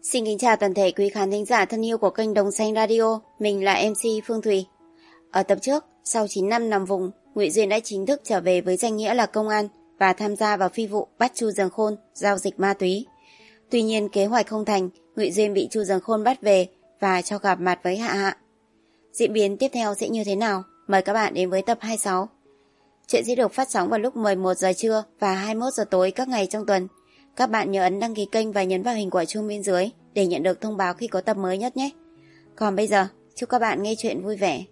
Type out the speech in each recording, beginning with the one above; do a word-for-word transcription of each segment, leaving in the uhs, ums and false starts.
Xin kính chào toàn thể quý khán thính giả thân yêu của kênh Đồng Xanh Radio, mình là em xê Phương Thùy. Ở tập trước, sau chín năm nằm vùng, Ngụy Duyên đã chính thức trở về với danh nghĩa là công an và tham gia vào phi vụ bắt Chu Dường Khôn giao dịch ma túy. Tuy nhiên kế hoạch không thành, Ngụy Duyên bị Chu Dường Khôn bắt về và cho gặp mặt với Hạ Hạ. Diễn biến tiếp theo sẽ như thế nào? Mời các bạn đến với tập hai mươi sáu. Chuyện sẽ được phát sóng vào lúc mười một giờ trưa và hai mươi mốt giờ tối các ngày trong tuần. Các bạn nhớ ấn đăng ký kênh và nhấn vào hình quả chuông bên dưới để nhận được thông báo khi có tập mới nhất nhé. Còn bây giờ, chúc các bạn nghe chuyện vui vẻ.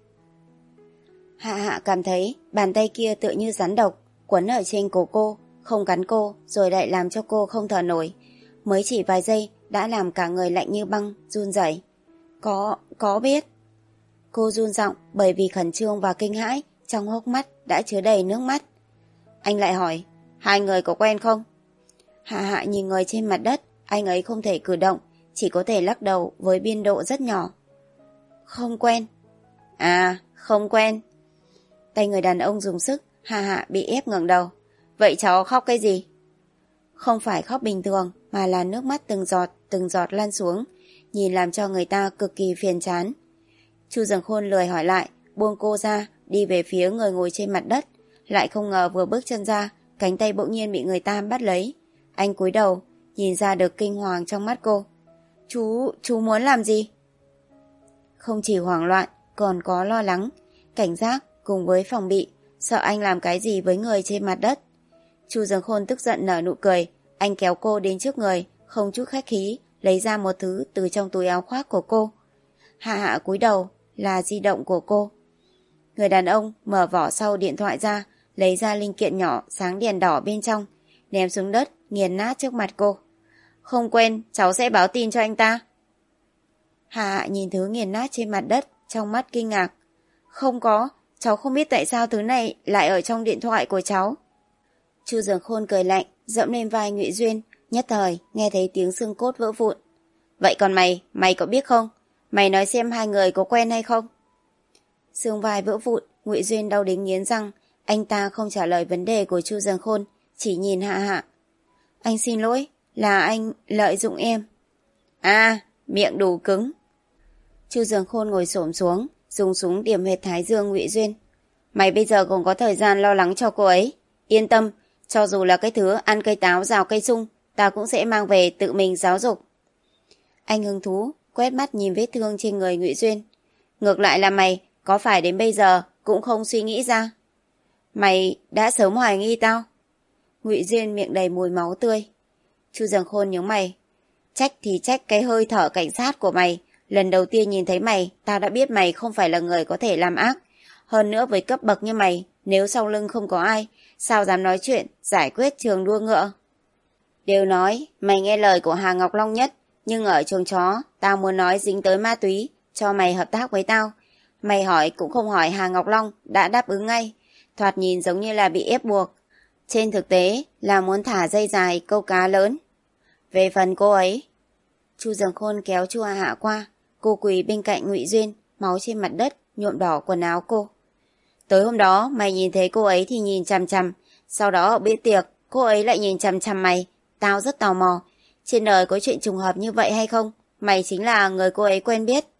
Hạ Hạ cảm thấy bàn tay kia tựa như rắn độc, quấn ở trên cổ cô, không cắn cô rồi lại làm cho cô không thở nổi. Mới chỉ vài giây đã làm cả người lạnh như băng, run rẩy. Có, có biết. Cô run giọng bởi vì khẩn trương và kinh hãi, trong hốc mắt đã chứa đầy nước mắt. Anh lại hỏi, hai người có quen không? Hạ Hạ nhìn người trên mặt đất, anh ấy không thể cử động, chỉ có thể lắc đầu với biên độ rất nhỏ. Không quen. À, không quen. Tay người đàn ông dùng sức, Hạ Hạ bị ép ngẩng đầu. Vậy cháu khóc cái gì? Không phải khóc bình thường, mà là nước mắt từng giọt, từng giọt lan xuống, nhìn làm cho người ta cực kỳ phiền chán. Chu Dường Khôn lười hỏi lại, buông cô ra, đi về phía người ngồi trên mặt đất. Lại không ngờ vừa bước chân ra, cánh tay bỗng nhiên bị người ta bắt lấy. Anh cúi đầu, nhìn ra được kinh hoàng trong mắt cô. Chú, chú muốn làm gì? Không chỉ hoảng loạn, còn có lo lắng, cảnh giác cùng với phòng bị, sợ anh làm cái gì với người trên mặt đất. Chu Dường Khôn tức giận nở nụ cười, anh kéo cô đến trước người, không chút khách khí, lấy ra một thứ từ trong túi áo khoác của cô. Hạ Hạ cúi đầu, là di động của cô. Người đàn ông mở vỏ sau điện thoại ra, lấy ra linh kiện nhỏ sáng đèn đỏ bên trong, ném xuống đất, nghiền nát trước mặt cô. Không quên, cháu sẽ báo tin cho anh ta. Hạ Hạ nhìn thứ nghiền nát trên mặt đất, trong mắt kinh ngạc. Không có, cháu không biết tại sao thứ này lại ở trong điện thoại của cháu. Chu Dường Khôn cười lạnh, dẫm lên vai Ngụy Duyên, nhất thời nghe thấy tiếng xương cốt vỡ vụn. Vậy còn mày, mày có biết không? Mày nói xem hai người có quen hay không? Xương vai vỡ vụn, Ngụy Duyên đau đến nghiến răng, anh ta không trả lời vấn đề của Chu Dường Khôn, chỉ nhìn Hạ Hạ. Anh xin lỗi, là anh lợi dụng em. À, miệng đủ cứng. Chu Dường Khôn ngồi xổm xuống, dùng súng điểm huyệt thái dương Ngụy Duyên. Mày bây giờ còn có thời gian lo lắng cho cô ấy. Yên tâm, cho dù là cái thứ ăn cây táo rào cây sung, ta cũng sẽ mang về tự mình giáo dục. Anh hứng thú, quét mắt nhìn vết thương trên người Ngụy Duyên. Ngược lại là mày, có phải đến bây giờ cũng không suy nghĩ ra? Mày đã sớm hoài nghi tao. Ngụy Duyên miệng đầy mùi máu tươi. Chu Dường Khôn nhướng mày. Trách thì trách cái hơi thở cảnh sát của mày. Lần đầu tiên nhìn thấy mày, tao đã biết mày không phải là người có thể làm ác. Hơn nữa với cấp bậc như mày, nếu sau lưng không có ai, sao dám nói chuyện giải quyết trường đua ngựa? Đều nói mày nghe lời của Hà Ngọc Long nhất, nhưng ở trường chó, tao muốn nói dính tới ma túy, cho mày hợp tác với tao. Mày hỏi cũng không hỏi Hà Ngọc Long, đã đáp ứng ngay. Thoạt nhìn giống như là bị ép buộc. Trên thực tế là muốn thả dây dài câu cá lớn. Về phần cô ấy, Chu Dường Khôn kéo Chu Hạ Hạ qua, cô quỳ bên cạnh Ngụy Duyên, máu trên mặt đất nhuộm đỏ quần áo cô. Tối hôm đó mày nhìn thấy cô ấy thì nhìn chằm chằm, sau đó ở bữa tiệc cô ấy lại nhìn chằm chằm mày. Tao rất tò mò, trên đời có chuyện trùng hợp như vậy hay không? Mày chính là người cô ấy quen biết.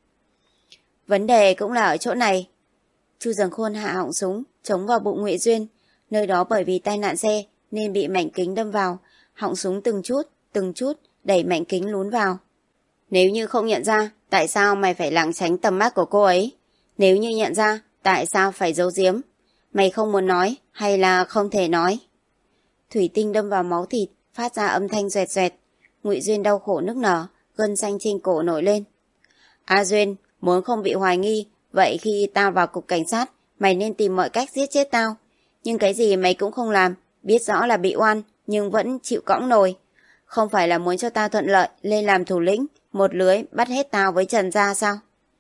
Vấn đề cũng là ở chỗ này. Chu Dường Khôn hạ họng súng chống vào bụng Ngụy Duyên, nơi đó bởi vì tai nạn xe nên bị mảnh kính đâm vào, họng súng từng chút từng chút đẩy mảnh kính lún vào. Nếu như không nhận ra, tại sao mày phải lảng tránh tầm mắt của cô ấy? Nếu như nhận ra, tại sao phải giấu giếm? Mày không muốn nói hay là không thể nói? Thủy tinh đâm vào máu thịt, phát ra âm thanh doẹt doẹt. Ngụy Duyên đau khổ nức nở, gân xanh trên cổ nổi lên. A Duyên, muốn không bị hoài nghi, vậy khi tao vào cục cảnh sát, mày nên tìm mọi cách giết chết tao. Nhưng cái gì mày cũng không làm, biết rõ là bị oan, nhưng vẫn chịu cõng nồi. Không phải là muốn cho tao thuận lợi lên làm thủ lĩnh, một lưới bắt hết tao với Trần gia sao?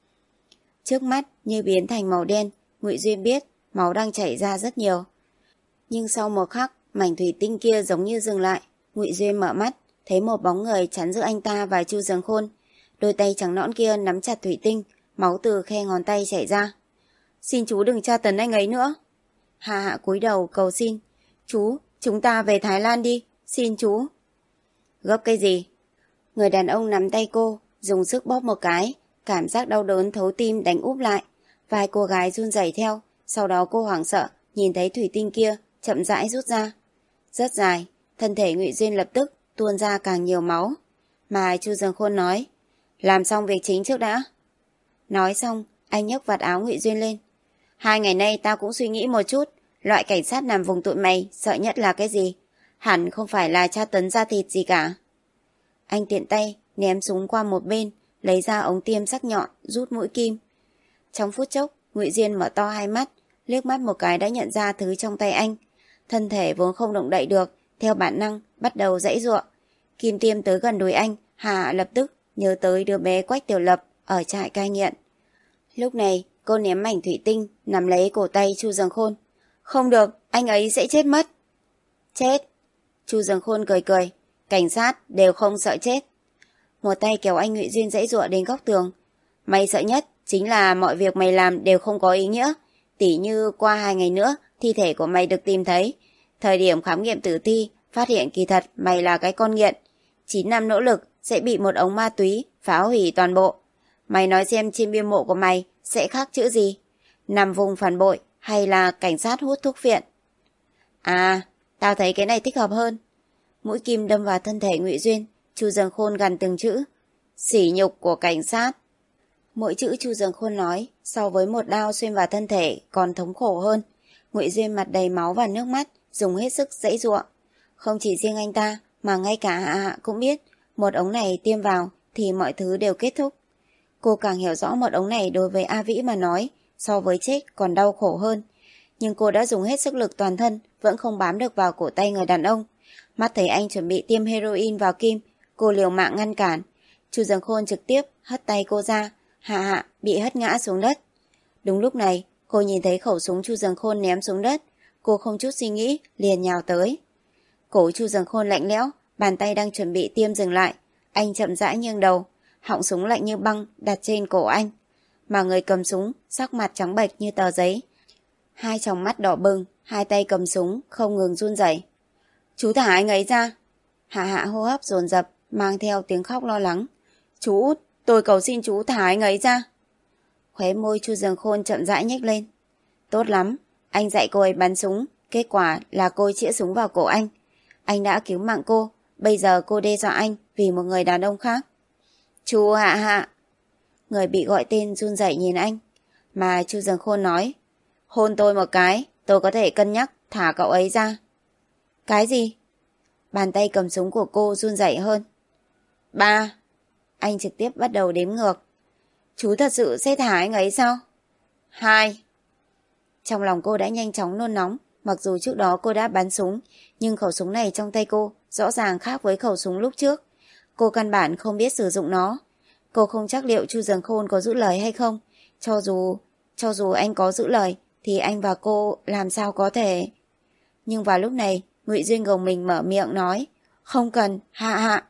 Trước mắt như biến thành màu đen, Ngụy Duyên biết máu đang chảy ra rất nhiều. Nhưng sau một khắc, mảnh thủy tinh kia giống như dừng lại. Ngụy Duyên mở mắt, thấy một bóng người chắn giữa anh ta và Chu Dường Khôn. Đôi tay trắng nõn kia nắm chặt thủy tinh, máu từ khe ngón tay chảy ra. Xin chú đừng tra tấn anh ấy nữa. Hạ Hạ cúi đầu cầu xin. Chú, chúng ta về Thái Lan đi, xin chú. Gấp cái gì? Người đàn ông nắm tay cô, dùng sức bóp một cái, cảm giác đau đớn thấu tim đánh úp lại. Vai cô gái run rẩy theo, sau đó cô hoảng sợ, nhìn thấy thủy tinh kia, chậm rãi rút ra. Rất dài, thân thể Ngụy Duyên lập tức tuôn ra càng nhiều máu. Mà Chu Dương Khôn nói, làm xong việc chính trước đã. Nói xong, anh nhấc vạt áo Ngụy Duyên lên. Hai ngày nay tao cũng suy nghĩ một chút, loại cảnh sát nằm vùng tụi mày sợ nhất là cái gì? Hẳn không phải là tra tấn da thịt gì cả. Anh tiện tay ném súng qua một bên, lấy ra ống tiêm sắc nhọn, rút mũi kim. Trong phút chốc, Ngụy Duyên mở to hai mắt, liếc mắt một cái đã nhận ra thứ trong tay anh. Thân thể vốn không động đậy được, theo bản năng bắt đầu giãy giụa. Kim tiêm tới gần đùi anh, Hà lập tức nhớ tới đứa bé Quách Tiểu Lập ở trại cai nghiện. Lúc này, cô ném mảnh thủy tinh nắm lấy cổ tay Chu Dương Khôn. Không được, anh ấy sẽ chết mất. Chết. Chu Dương Khôn cười cười, cảnh sát đều không sợ chết. Một tay kéo anh Ngụy Duyên giãy giụa đến góc tường. Mày sợ nhất chính là mọi việc mày làm đều không có ý nghĩa. Tỉ như qua hai ngày nữa thi thể của mày được tìm thấy. Thời điểm khám nghiệm tử thi phát hiện kỳ thật mày là cái con nghiện. Chín năm nỗ lực sẽ bị một ống ma túy phá hủy toàn bộ. Mày nói xem trên bia mộ của mày sẽ khắc chữ gì? Nằm vùng phản bội hay là cảnh sát hút thuốc phiện? À, tao thấy cái này thích hợp hơn. Mũi kim đâm vào thân thể Ngụy Duyên, Chu Dương Khôn gằn từng chữ. Sỉ nhục của cảnh sát. Mỗi chữ Chu Dương Khôn nói so với một đao xuyên vào thân thể còn thống khổ hơn. Ngụy Duyên mặt đầy máu và nước mắt, dùng hết sức giãy giụa. Không chỉ riêng anh ta mà ngay cả Hạ Hạ cũng biết một ống này tiêm vào thì mọi thứ đều kết thúc. Cô càng hiểu rõ một ống này đối với A Vĩ mà nói so với chết còn đau khổ hơn. Nhưng cô đã dùng hết sức lực toàn thân vẫn không bám được vào cổ tay người đàn ông. Mắt thấy anh chuẩn bị tiêm heroin vào kim, cô liều mạng ngăn cản. Chu Dương Khôn trực tiếp hất tay cô ra, Hạ Hạ bị hất ngã xuống đất. Đúng lúc này, cô nhìn thấy khẩu súng Chu Dương Khôn ném xuống đất. Cô không chút suy nghĩ, liền nhào tới. Cổ Chu Dương Khôn lạnh lẽo, bàn tay đang chuẩn bị tiêm dừng lại. Anh chậm rãi nghiêng đầu, họng súng lạnh như băng đặt trên cổ anh. Mà người cầm súng, sắc mặt trắng bệch như tờ giấy. Hai tròng mắt đỏ bừng, hai tay cầm súng, không ngừng run rẩy. Chú thả anh ấy ra. Hạ Hạ hô hấp dồn dập, mang theo tiếng khóc lo lắng. Chú út, tôi cầu xin chú thả anh ấy ra. Khóe môi Chu Dương Khôn chậm rãi nhếch lên. Tốt lắm, anh dạy cô ấy bắn súng, kết quả là cô chĩa súng vào cổ anh. Anh đã cứu mạng cô, bây giờ cô đe dọa anh vì một người đàn ông khác. Chú Hạ Hạ. Người bị gọi tên run rẩy nhìn anh. Mà Chu Dương Khôn nói, hôn tôi một cái, tôi có thể cân nhắc thả cậu ấy ra. Cái gì? Bàn tay cầm súng của cô run rẩy hơn. Ba. Anh trực tiếp bắt đầu đếm ngược. Chú thật sự sẽ thả anh ấy sao? Hai. Trong lòng cô đã nhanh chóng nôn nóng. Mặc dù trước đó cô đã bắn súng, nhưng khẩu súng này trong tay cô rõ ràng khác với khẩu súng lúc trước. Cô căn bản không biết sử dụng nó. Cô không chắc liệu Chu Dương Khôn có giữ lời hay không. Cho dù, cho dù anh có giữ lời, thì anh và cô làm sao có thể. Nhưng vào lúc này, Ngụy Duyên gồng mình mở miệng nói, không cần, Hạ Hạ.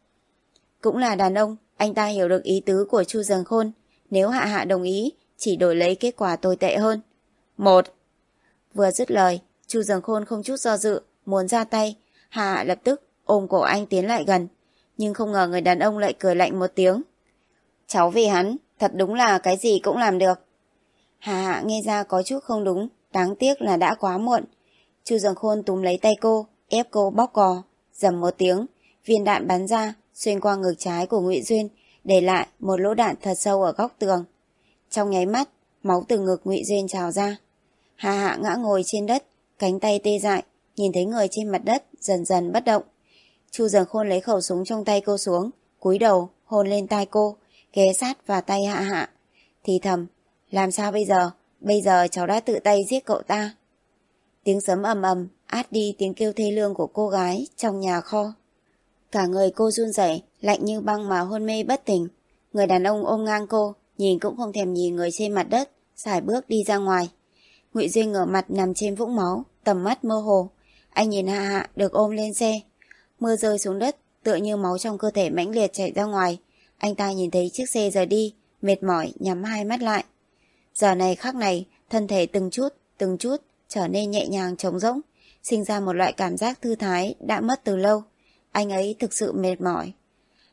Cũng là đàn ông, anh ta hiểu được ý tứ của Chu Dương Khôn. Nếu Hạ Hạ đồng ý, chỉ đổi lấy kết quả tồi tệ hơn. Một. Vừa dứt lời, Chu Dương Khôn không chút do dự, muốn ra tay. Hạ Hạ lập tức ôm cổ anh tiến lại gần. Nhưng không ngờ người đàn ông lại cười lạnh một tiếng. Cháu vì hắn, thật đúng là cái gì cũng làm được. Hạ Hạ nghe ra có chút không đúng, đáng tiếc là đã quá muộn. Chu Dương Khôn túm lấy tay cô, ép cô bóp cò, rầm một tiếng, viên đạn bắn ra, xuyên qua ngực trái của Ngụy Duyên, để lại một lỗ đạn thật sâu ở góc tường. Trong nháy mắt, máu từ ngực Ngụy Duyên trào ra. Hạ Hạ ngã ngồi trên đất, cánh tay tê dại, nhìn thấy người trên mặt đất dần dần bất động. Chu Dương Khôn lấy khẩu súng trong tay cô xuống, cúi đầu hôn lên tai cô, ghé sát vào tay Hạ Hạ, thì thầm, làm sao bây giờ? Bây giờ cháu đã tự tay giết cậu ta. Tiếng sấm ầm ầm át đi tiếng kêu thê lương của cô gái trong nhà kho. Cả người cô run rẩy, lạnh như băng mà hôn mê bất tỉnh. Người đàn ông ôm ngang cô, nhìn cũng không thèm nhìn người trên mặt đất, sải bước đi ra ngoài. Ngụy Duyên ngửa mặt nằm trên vũng máu, tầm mắt mơ hồ. Anh nhìn Hạ Hạ được ôm lên xe. Mưa rơi xuống đất, tựa như máu trong cơ thể mãnh liệt chảy ra ngoài. Anh ta nhìn thấy chiếc xe rời đi, mệt mỏi nhắm hai mắt lại. Giờ này khắc này, thân thể từng chút, từng chút trở nên nhẹ nhàng trống rỗng, sinh ra một loại cảm giác thư thái đã mất từ lâu. Anh ấy thực sự mệt mỏi.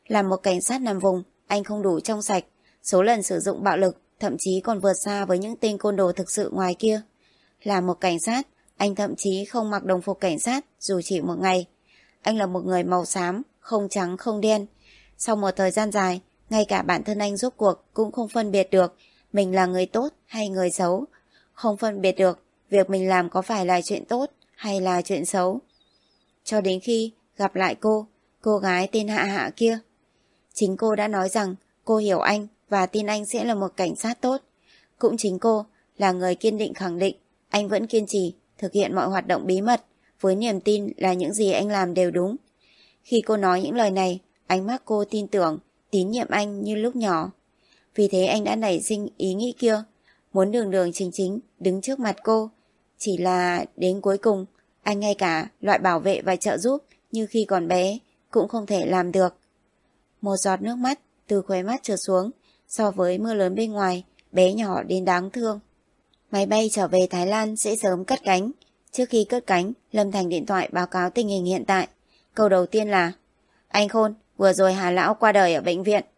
Làm một cảnh sát nằm vùng, anh không đủ trong sạch. Số lần sử dụng bạo lực thậm chí còn vượt xa với những tên côn đồ thực sự ngoài kia. Làm một cảnh sát, anh thậm chí không mặc đồng phục cảnh sát dù chỉ một ngày. Anh là một người màu xám, không trắng không đen. Sau một thời gian dài, ngay cả bản thân anh rốt cuộc cũng không phân biệt được mình là người tốt hay người xấu. Không phân biệt được việc mình làm có phải là chuyện tốt hay là chuyện xấu. Cho đến khi gặp lại cô, cô gái tên Hạ Hạ kia. Chính cô đã nói rằng cô hiểu anh và tin anh sẽ là một cảnh sát tốt. Cũng chính cô là người kiên định khẳng định anh vẫn kiên trì thực hiện mọi hoạt động bí mật với niềm tin là những gì anh làm đều đúng. Khi cô nói những lời này, ánh mắt cô tin tưởng, tín nhiệm anh như lúc nhỏ. Vì thế anh đã nảy sinh ý nghĩ kia, muốn đường đường chính chính đứng trước mặt cô. Chỉ là đến cuối cùng, anh ngay cả loại bảo vệ và trợ giúp như khi còn bé cũng không thể làm được. Một giọt nước mắt từ khóe mắt trượt xuống, so với mưa lớn bên ngoài, bé nhỏ đến đáng thương. Máy bay trở về Thái Lan sẽ sớm cất cánh. Trước khi cất cánh, Lâm Thành điện thoại báo cáo tình hình hiện tại. Câu đầu tiên là: Anh Khôn, vừa rồi Hà Lão qua đời ở bệnh viện.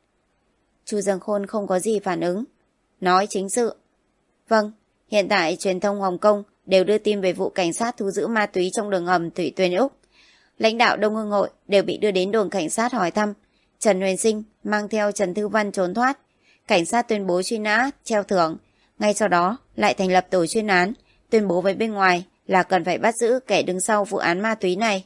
Chu Dương Khôn không có gì phản ứng. Nói chính sự. Vâng, hiện tại truyền thông Hồng Kông đều đưa tin về vụ cảnh sát thu giữ ma túy trong đường hầm Thủy Tuyền Úc. Lãnh đạo Đông Hưng Hội đều bị đưa đến đồn cảnh sát hỏi thăm. Trần Huyền Sinh mang theo Trần Thư Văn trốn thoát. Cảnh sát tuyên bố truy nã, treo thưởng. Ngay sau đó lại thành lập tổ chuyên án, tuyên bố với bên ngoài là cần phải bắt giữ kẻ đứng sau vụ án ma túy này.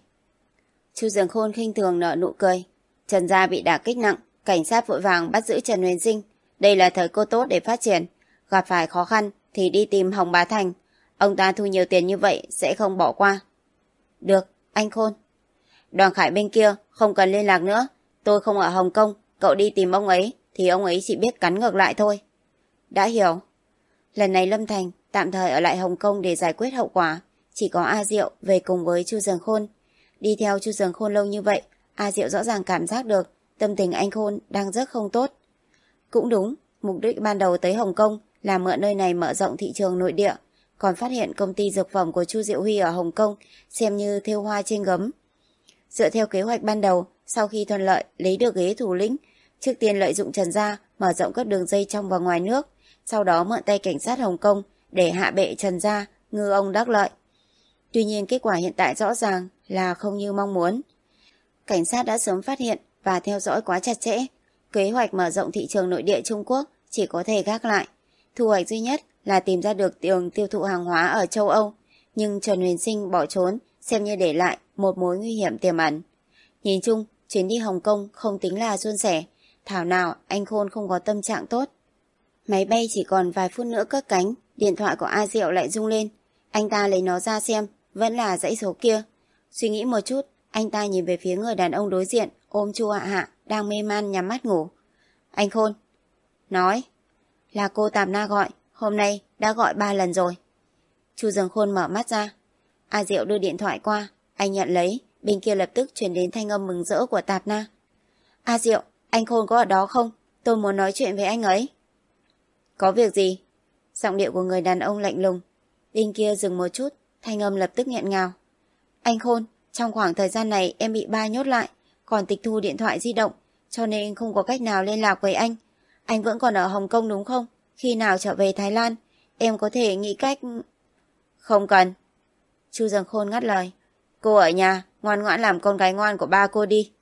Chu Dương Khôn khinh thường nở nụ cười. Trần gia bị đả kích nặng, cảnh sát vội vàng bắt giữ Trần Huyền Sinh. Đây là thời cơ tốt để phát triển. Gặp phải khó khăn thì đi tìm Hồng Bá Thành. Ông ta thu nhiều tiền như vậy sẽ không bỏ qua. Được, anh Khôn. Đoàn Khải bên kia không cần liên lạc nữa. Tôi không ở Hồng Kông, cậu đi tìm ông ấy thì ông ấy chỉ biết cắn ngược lại thôi. Đã hiểu. Lần này Lâm Thành tạm thời ở lại Hồng Kông để giải quyết hậu quả. Chỉ có A Diệu về cùng với Chu Dương Khôn. Đi theo Chu Dương Khôn lâu như vậy, A Diệu rõ ràng cảm giác được tâm tình anh Khôn đang rất không tốt. Cũng đúng, mục đích ban đầu tới Hồng Kông là mượn nơi này mở rộng thị trường nội địa, còn phát hiện công ty dược phẩm của Chu Diệu Huy ở Hồng Kông xem như thêu hoa trên gấm. Dựa theo kế hoạch ban đầu, sau khi thuận lợi lấy được ghế thủ lĩnh, trước tiên lợi dụng Trần gia mở rộng các đường dây trong và ngoài nước, sau đó mượn tay cảnh sát Hồng Kông để hạ bệ Trần gia, ngư ông đắc lợi. Tuy nhiên kết quả hiện tại rõ ràng là không như mong muốn. Cảnh sát đã sớm phát hiện và theo dõi quá chặt chẽ. Kế hoạch mở rộng thị trường nội địa Trung Quốc chỉ có thể gác lại. Thu hoạch duy nhất là tìm ra được đường tiêu thụ hàng hóa ở châu Âu. Nhưng Trần Huyền Sinh bỏ trốn xem như để lại một mối nguy hiểm tiềm ẩn. Nhìn chung, chuyến đi Hồng Kông không tính là suôn sẻ. Thảo nào anh Khôn không có tâm trạng tốt. Máy bay chỉ còn vài phút nữa cất cánh, điện thoại của A Diệu lại rung lên. Anh ta lấy nó ra xem, vẫn là dãy số kia. Suy nghĩ một chút, anh ta nhìn về phía người đàn ông đối diện, ôm Chu Hạ Hạ, đang mê man nhắm mắt ngủ. Anh Khôn. Nói. Là cô Tạp Na gọi, hôm nay đã gọi ba lần rồi. Chu Dương Khôn mở mắt ra. A Diệu đưa điện thoại qua, anh nhận lấy, bên kia lập tức truyền đến thanh âm mừng rỡ của Tạp Na. A Diệu, anh Khôn có ở đó không? Tôi muốn nói chuyện với anh ấy. Có việc gì? Giọng điệu của người đàn ông lạnh lùng. Bên kia dừng một chút, thanh âm lập tức nghẹn ngào. Anh Khôn, trong khoảng thời gian này em bị ba nhốt lại, còn tịch thu điện thoại di động, cho nên không có cách nào liên lạc với anh. Anh vẫn còn ở Hồng Kông đúng không? Khi nào trở về Thái Lan, em có thể nghĩ cách... Không cần. Chu Dương Khôn ngắt lời. Cô ở nhà, ngoan ngoãn làm con gái ngoan của ba cô đi.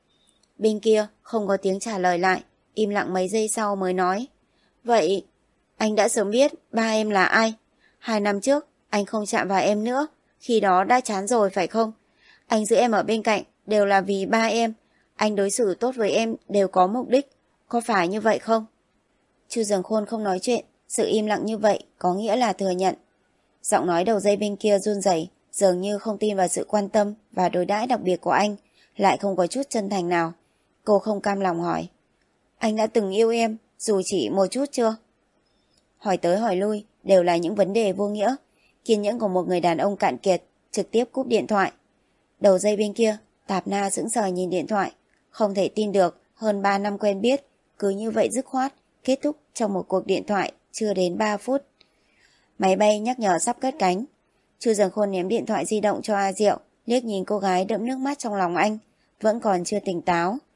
Bên kia không có tiếng trả lời lại, im lặng mấy giây sau mới nói. Vậy, anh đã sớm biết ba em là ai? Hai năm trước, anh không chạm vào em nữa, khi đó đã chán rồi phải không? Anh giữ em ở bên cạnh đều là vì ba em. Anh đối xử tốt với em đều có mục đích. Có phải như vậy không? Chu Dương Khôn không nói chuyện. Sự im lặng như vậy có nghĩa là thừa nhận. Giọng nói đầu dây bên kia run rẩy, dường như không tin vào sự quan tâm và đối đãi đặc biệt của anh, lại không có chút chân thành nào. Cô không cam lòng hỏi. Anh đã từng yêu em, dù chỉ một chút chưa? Hỏi tới hỏi lui đều là những vấn đề vô nghĩa. Kiên nhẫn của một người đàn ông cạn kiệt, trực tiếp cúp điện thoại. Đầu dây bên kia, Tạp Na sững sờ nhìn điện thoại, không thể tin được hơn ba năm quen biết, cứ như vậy dứt khoát, kết thúc trong một cuộc điện thoại chưa đến ba phút. Máy bay nhắc nhở sắp cất cánh. Chu Dương Khôn ném điện thoại di động cho A Diệu, liếc nhìn cô gái đẫm nước mắt trong lòng anh, vẫn còn chưa tỉnh táo.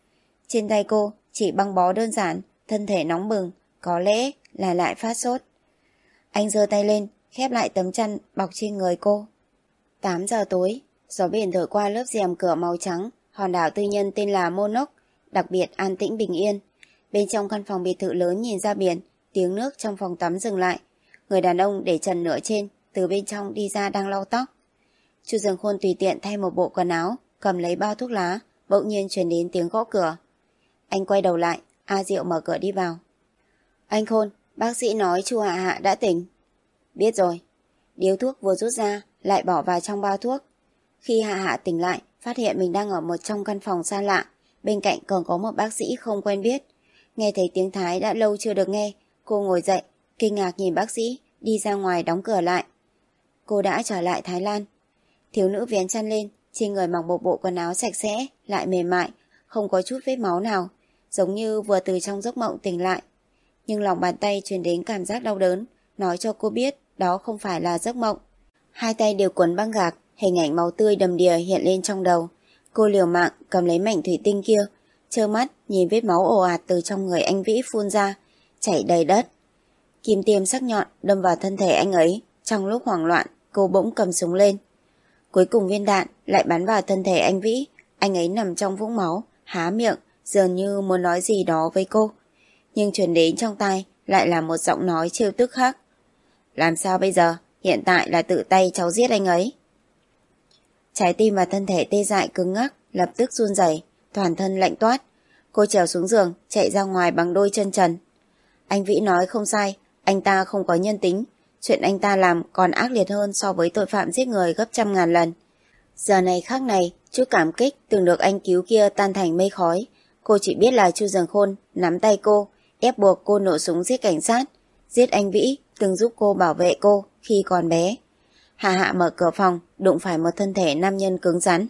Trên tay cô chỉ băng bó đơn giản, thân thể nóng bừng, có lẽ là lại phát sốt. Anh giơ tay lên, khép lại tấm chăn bọc trên người cô. tám giờ tối, gió biển thổi qua lớp rèm cửa màu trắng, hòn đảo tư nhân tên là Monok, đặc biệt an tĩnh bình yên. Bên trong căn phòng biệt thự lớn nhìn ra biển, tiếng nước trong phòng tắm dừng lại. Người đàn ông để trần nửa trên, từ bên trong đi ra đang lau tóc. Chu Dương Khôn tùy tiện thay một bộ quần áo, cầm lấy bao thuốc lá, bỗng nhiên truyền đến tiếng gõ cửa. Anh quay đầu lại, A Diệu mở cửa đi vào. Anh Khôn, bác sĩ nói Chu Hạ Hạ đã tỉnh. Biết rồi. Điếu thuốc vừa rút ra, lại bỏ vào trong bao thuốc. Khi Hạ Hạ tỉnh lại, phát hiện mình đang ở một trong căn phòng xa lạ, bên cạnh còn có một bác sĩ không quen biết. Nghe thấy tiếng Thái đã lâu chưa được nghe, cô ngồi dậy, kinh ngạc nhìn bác sĩ, đi ra ngoài đóng cửa lại. Cô đã trở lại Thái Lan. Thiếu nữ vén chăn lên, trên người mặc một bộ quần áo sạch sẽ, lại mềm mại, không có chút vết máu nào, giống như vừa từ trong giấc mộng tỉnh lại. Nhưng lòng bàn tay truyền đến cảm giác đau đớn, nói cho cô biết đó không phải là giấc mộng. Hai tay đều quấn băng gạc, hình ảnh máu tươi đầm đìa hiện lên trong đầu. Cô liều mạng cầm lấy mảnh thủy tinh kia, trơ mắt nhìn vết máu ồ ạt từ trong người anh Vĩ phun ra, chảy đầy đất. Kim tiêm sắc nhọn đâm vào thân thể anh ấy. Trong lúc hoảng loạn, cô bỗng cầm súng lên. Cuối cùng viên đạn lại bắn vào thân thể anh Vĩ. Anh ấy nằm trong vũng máu, há miệng, dường như muốn nói gì đó với cô. Nhưng truyền đến trong tai lại là một giọng nói trêu tức khác. Làm sao bây giờ? Hiện tại là tự tay cháu giết anh ấy. Trái tim và thân thể tê dại cứng ngắc, lập tức run rẩy, toàn thân lạnh toát. Cô trèo xuống giường, chạy ra ngoài bằng đôi chân trần. Anh Vĩ nói không sai, anh ta không có nhân tính. Chuyện anh ta làm còn ác liệt hơn so với tội phạm giết người gấp trăm ngàn lần. Giờ này khắc này, chút cảm kích từng được anh cứu kia tan thành mây khói. Cô chỉ biết là Chu Dương Khôn nắm tay cô, ép buộc cô nổ súng giết cảnh sát, giết anh Vĩ, từng giúp cô bảo vệ cô khi còn bé. Hạ Hạ mở cửa phòng, đụng phải một thân thể nam nhân cứng rắn.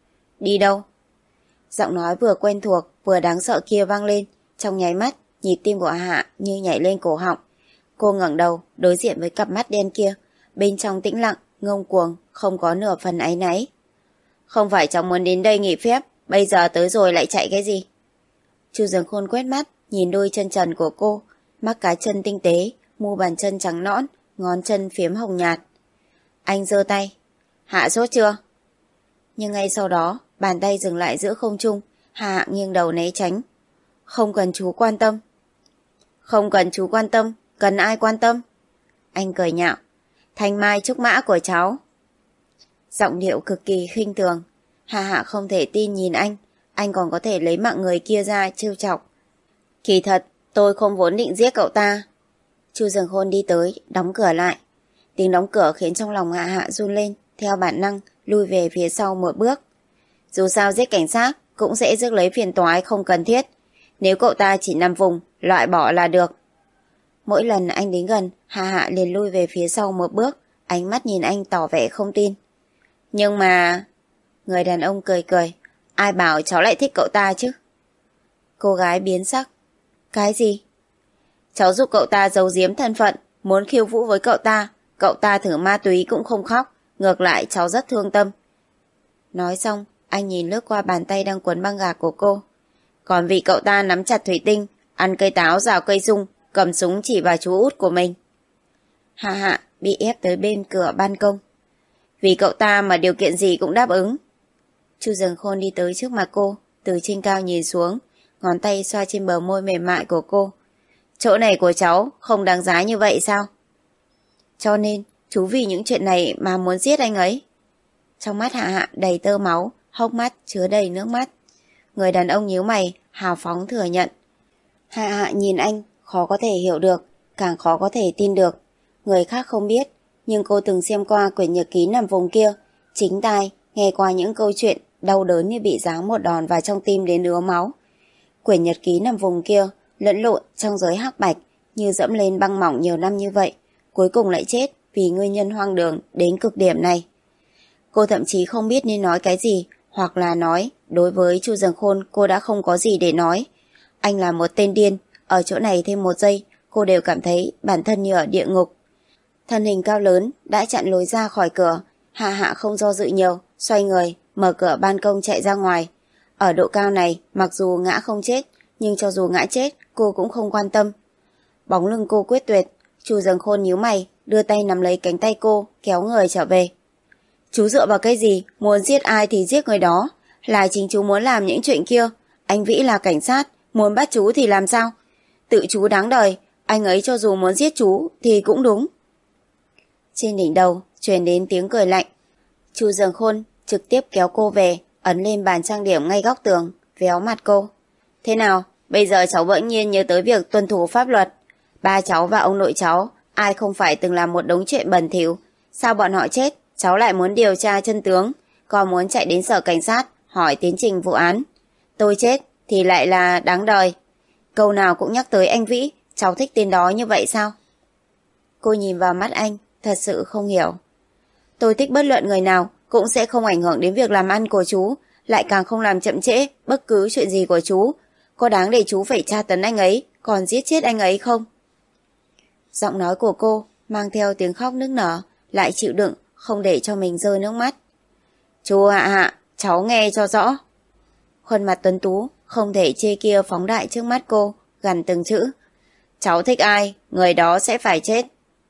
Đi đâu? Giọng nói vừa quen thuộc vừa đáng sợ kia vang lên. Trong nháy mắt, nhịp tim của Hạ Hạ như nhảy lên cổ họng. Cô ngẩng đầu đối diện với cặp mắt đen kia, bên trong tĩnh lặng, ngông cuồng, không có nửa phần áy náy. Không phải cháu muốn đến đây nghỉ phép, bây giờ tới rồi lại chạy cái gì? Chu Dương Khôn quét mắt, nhìn đôi chân trần của cô, mắt cá chân tinh tế, mu bàn chân trắng nõn, ngón chân phiếm hồng nhạt. Anh giơ tay. Hạ sốt chưa? Nhưng ngay sau đó, bàn tay dừng lại giữa không trung, Hạ Hạ nghiêng đầu né tránh. Không cần chú quan tâm. Không cần chú quan tâm, cần ai quan tâm? Anh cười nhạo. Thanh mai trúc mã của cháu. Giọng điệu cực kỳ khinh thường. Hạ Hạ không thể tin nhìn anh, anh còn có thể lấy mạng người kia ra trêu chọc. Kỳ thật, tôi không vốn định giết cậu ta. Chu Dương Khôn đi tới, đóng cửa lại. Tiếng đóng cửa khiến trong lòng Hạ Hạ run lên, theo bản năng lui về phía sau một bước. Dù sao giết cảnh sát cũng sẽ rước lấy phiền toái không cần thiết. Nếu cậu ta chỉ nằm vùng, loại bỏ là được. Mỗi lần anh đến gần, Hạ Hạ liền lui về phía sau một bước, ánh mắt nhìn anh tỏ vẻ không tin. Nhưng mà... Người đàn ông cười cười. Ai bảo cháu lại thích cậu ta chứ? Cô gái biến sắc. Cái gì? Cháu giúp cậu ta giấu giếm thân phận, muốn khiêu vũ với cậu ta. Cậu ta thử ma túy cũng không khóc, ngược lại cháu rất thương tâm. Nói xong, anh nhìn lướt qua bàn tay đang quấn băng gạc của cô. Còn vì cậu ta nắm chặt thủy tinh, ăn cây táo rào cây sung, cầm súng chỉ vào chú út của mình. Hạ Hạ bị ép tới bên cửa ban công. Vì cậu ta mà điều kiện gì cũng đáp ứng. Chu Dương Khôn đi tới trước mặt cô, từ trên cao nhìn xuống, ngón tay xoa trên bờ môi mềm mại của cô. Chỗ này của cháu không đáng giá như vậy sao? Cho nên, chú vì những chuyện này mà muốn giết anh ấy. Trong mắt Hạ Hạ đầy tơ máu, hốc mắt chứa đầy nước mắt. Người đàn ông nhíu mày, hào phóng thừa nhận. Hạ Hạ nhìn anh, khó có thể hiểu được, càng khó có thể tin được. Người khác không biết, nhưng cô từng xem qua quyển nhật ký nằm vùng kia, chính tai nghe qua những câu chuyện đau đớn như bị giáng một đòn vào trong tim đến ứa máu. Quyển nhật ký nằm vùng kia lẫn lộn trong giới hắc bạch, như dẫm lên băng mỏng nhiều năm như vậy, cuối cùng lại chết vì nguyên nhân hoang đường đến cực điểm này. Cô thậm chí không biết nên nói cái gì, hoặc là nói, đối với Chu Dương Khôn cô đã không có gì để nói. Anh là một tên điên, ở chỗ này thêm một giây, cô đều cảm thấy bản thân như ở địa ngục. Thân hình cao lớn đã chặn lối ra khỏi cửa, Hạ Hạ không do dự nhiều, xoay người, mở cửa ban công chạy ra ngoài. Ở độ cao này, mặc dù ngã không chết, nhưng cho dù ngã chết, cô cũng không quan tâm. Bóng lưng cô quyết tuyệt, Chu Dần Khôn nhíu mày, đưa tay nắm lấy cánh tay cô, kéo người trở về. Chú dựa vào cái gì, muốn giết ai thì giết người đó, là chính chú muốn làm những chuyện kia. Anh Vĩ là cảnh sát, muốn bắt chú thì làm sao? Tự chú đáng đời, anh ấy cho dù muốn giết chú thì cũng đúng. Trên đỉnh đầu truyền đến tiếng cười lạnh. Chu Dần Khôn trực tiếp kéo cô về, ấn lên bàn trang điểm ngay góc tường, véo mặt cô. Thế nào, bây giờ cháu bỗng nhiên nhớ tới việc tuân thủ pháp luật. Ba cháu và ông nội cháu, ai không phải từng làm một đống chuyện bẩn thỉu. Sao bọn họ chết, cháu lại muốn điều tra chân tướng, còn muốn chạy đến sở cảnh sát hỏi tiến trình vụ án. Tôi chết thì lại là đáng đời. Câu nào cũng nhắc tới anh Vĩ, cháu thích tên đó như vậy sao? Cô nhìn vào mắt anh, thật sự không hiểu. Tôi thích bất luận người nào cũng sẽ không ảnh hưởng đến việc làm ăn của chú, lại càng không làm chậm trễ bất cứ chuyện gì của chú. Có đáng để chú phải tra tấn anh ấy, còn giết chết anh ấy không? Giọng nói của cô mang theo tiếng khóc nức nở, lại chịu đựng, không để cho mình rơi nước mắt. Chú Hạ Hạ, cháu nghe cho rõ. Khuôn mặt tuấn tú, không thể chê kia phóng đại trước mắt cô, gằn từng chữ. Cháu thích ai, người đó sẽ phải chết.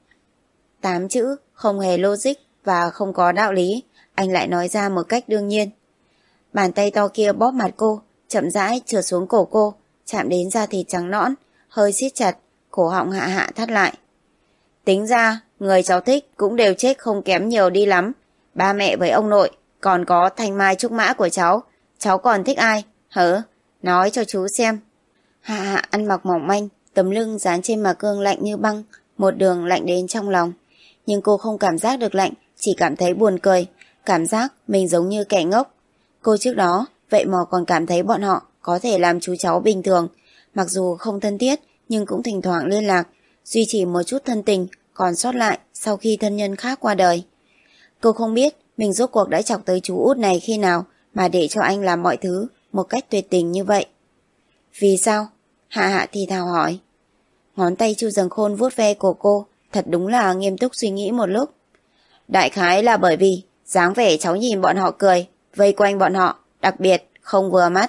Tám chữ, không hề logic và không có đạo lý, anh lại nói ra một cách đương nhiên. Bàn tay to kia bóp mặt cô, chậm rãi trượt xuống cổ cô, chạm đến da thịt trắng nõn, hơi siết chặt, cổ họng Hạ Hạ thắt lại. Tính ra, người cháu thích cũng đều chết không kém nhiều đi lắm. Ba mẹ với ông nội, còn có thanh mai trúc mã của cháu. Cháu còn thích ai? Hử? Nói cho chú xem. Hạ Hạ ăn mặc mỏng manh, tấm lưng dán trên mặt gương lạnh như băng, một đường lạnh đến trong lòng. Nhưng cô không cảm giác được lạnh, chỉ cảm thấy buồn cười, cảm giác mình giống như kẻ ngốc. Cô trước đó, vậy mà còn cảm thấy bọn họ có thể làm chú cháu bình thường, mặc dù không thân thiết nhưng cũng thỉnh thoảng liên lạc, duy trì một chút thân tình còn sót lại sau khi thân nhân khác qua đời. Cô không biết mình rốt cuộc đã chọc tới chú út này khi nào mà để cho anh làm mọi thứ một cách tuyệt tình như vậy. Vì sao? Hạ Hạ thì thào hỏi. Ngón tay Chu Dần Khôn vuốt ve cổ cô, thật đúng là nghiêm túc suy nghĩ một lúc. Đại khái là bởi vì dáng vẻ cháu nhìn bọn họ cười, vây quanh bọn họ, đặc biệt không vừa mắt.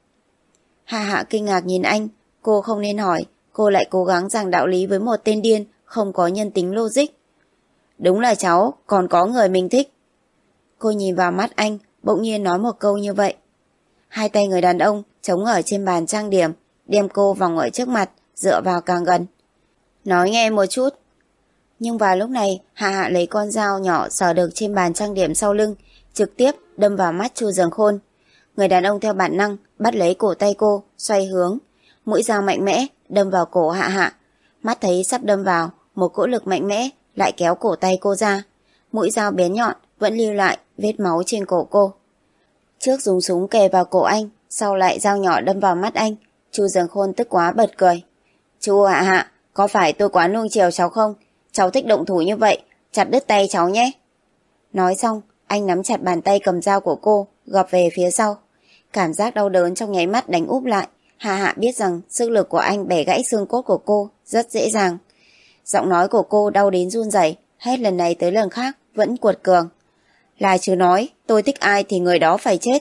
Hạ Hạ kinh ngạc nhìn anh, cô không nên hỏi, cô lại cố gắng giảng đạo lý với một tên điên, không có nhân tính logic. Đúng là cháu còn có người mình thích. Cô nhìn vào mắt anh, bỗng nhiên nói một câu như vậy. Hai tay người đàn ông chống ở trên bàn trang điểm, đem cô vòng ở trước mặt, dựa vào càng gần. Nói nghe một chút. Nhưng vào lúc này, Hạ Hạ lấy con dao nhỏ sờ được trên bàn trang điểm sau lưng, trực tiếp đâm vào mắt Chu Dần Khôn. Người đàn ông theo bản năng bắt lấy cổ tay cô, xoay hướng. Mũi dao mạnh mẽ đâm vào cổ Hạ Hạ. Mắt thấy sắp đâm vào, một cỗ lực mạnh mẽ lại kéo cổ tay cô ra. Mũi dao bén nhọn vẫn lưu lại vết máu trên cổ cô. Trước dùng súng kề vào cổ anh, sau lại dao nhỏ đâm vào mắt anh. Chu Dần Khôn tức quá bật cười. Chu Hạ Hạ, có phải tôi quá nuông chiều cháu không? Cháu thích động thủ như vậy, chặt đứt tay cháu nhé. Nói xong, anh nắm chặt bàn tay cầm dao của cô, gập về phía sau. Cảm giác đau đớn trong nháy mắt đánh úp lại. Hạ Hạ biết rằng sức lực của anh bẻ gãy xương cốt của cô rất dễ dàng. Giọng nói của cô đau đến run rẩy, hết lần này tới lần khác vẫn cuột cường. Là chứ nói, tôi thích ai thì người đó phải chết.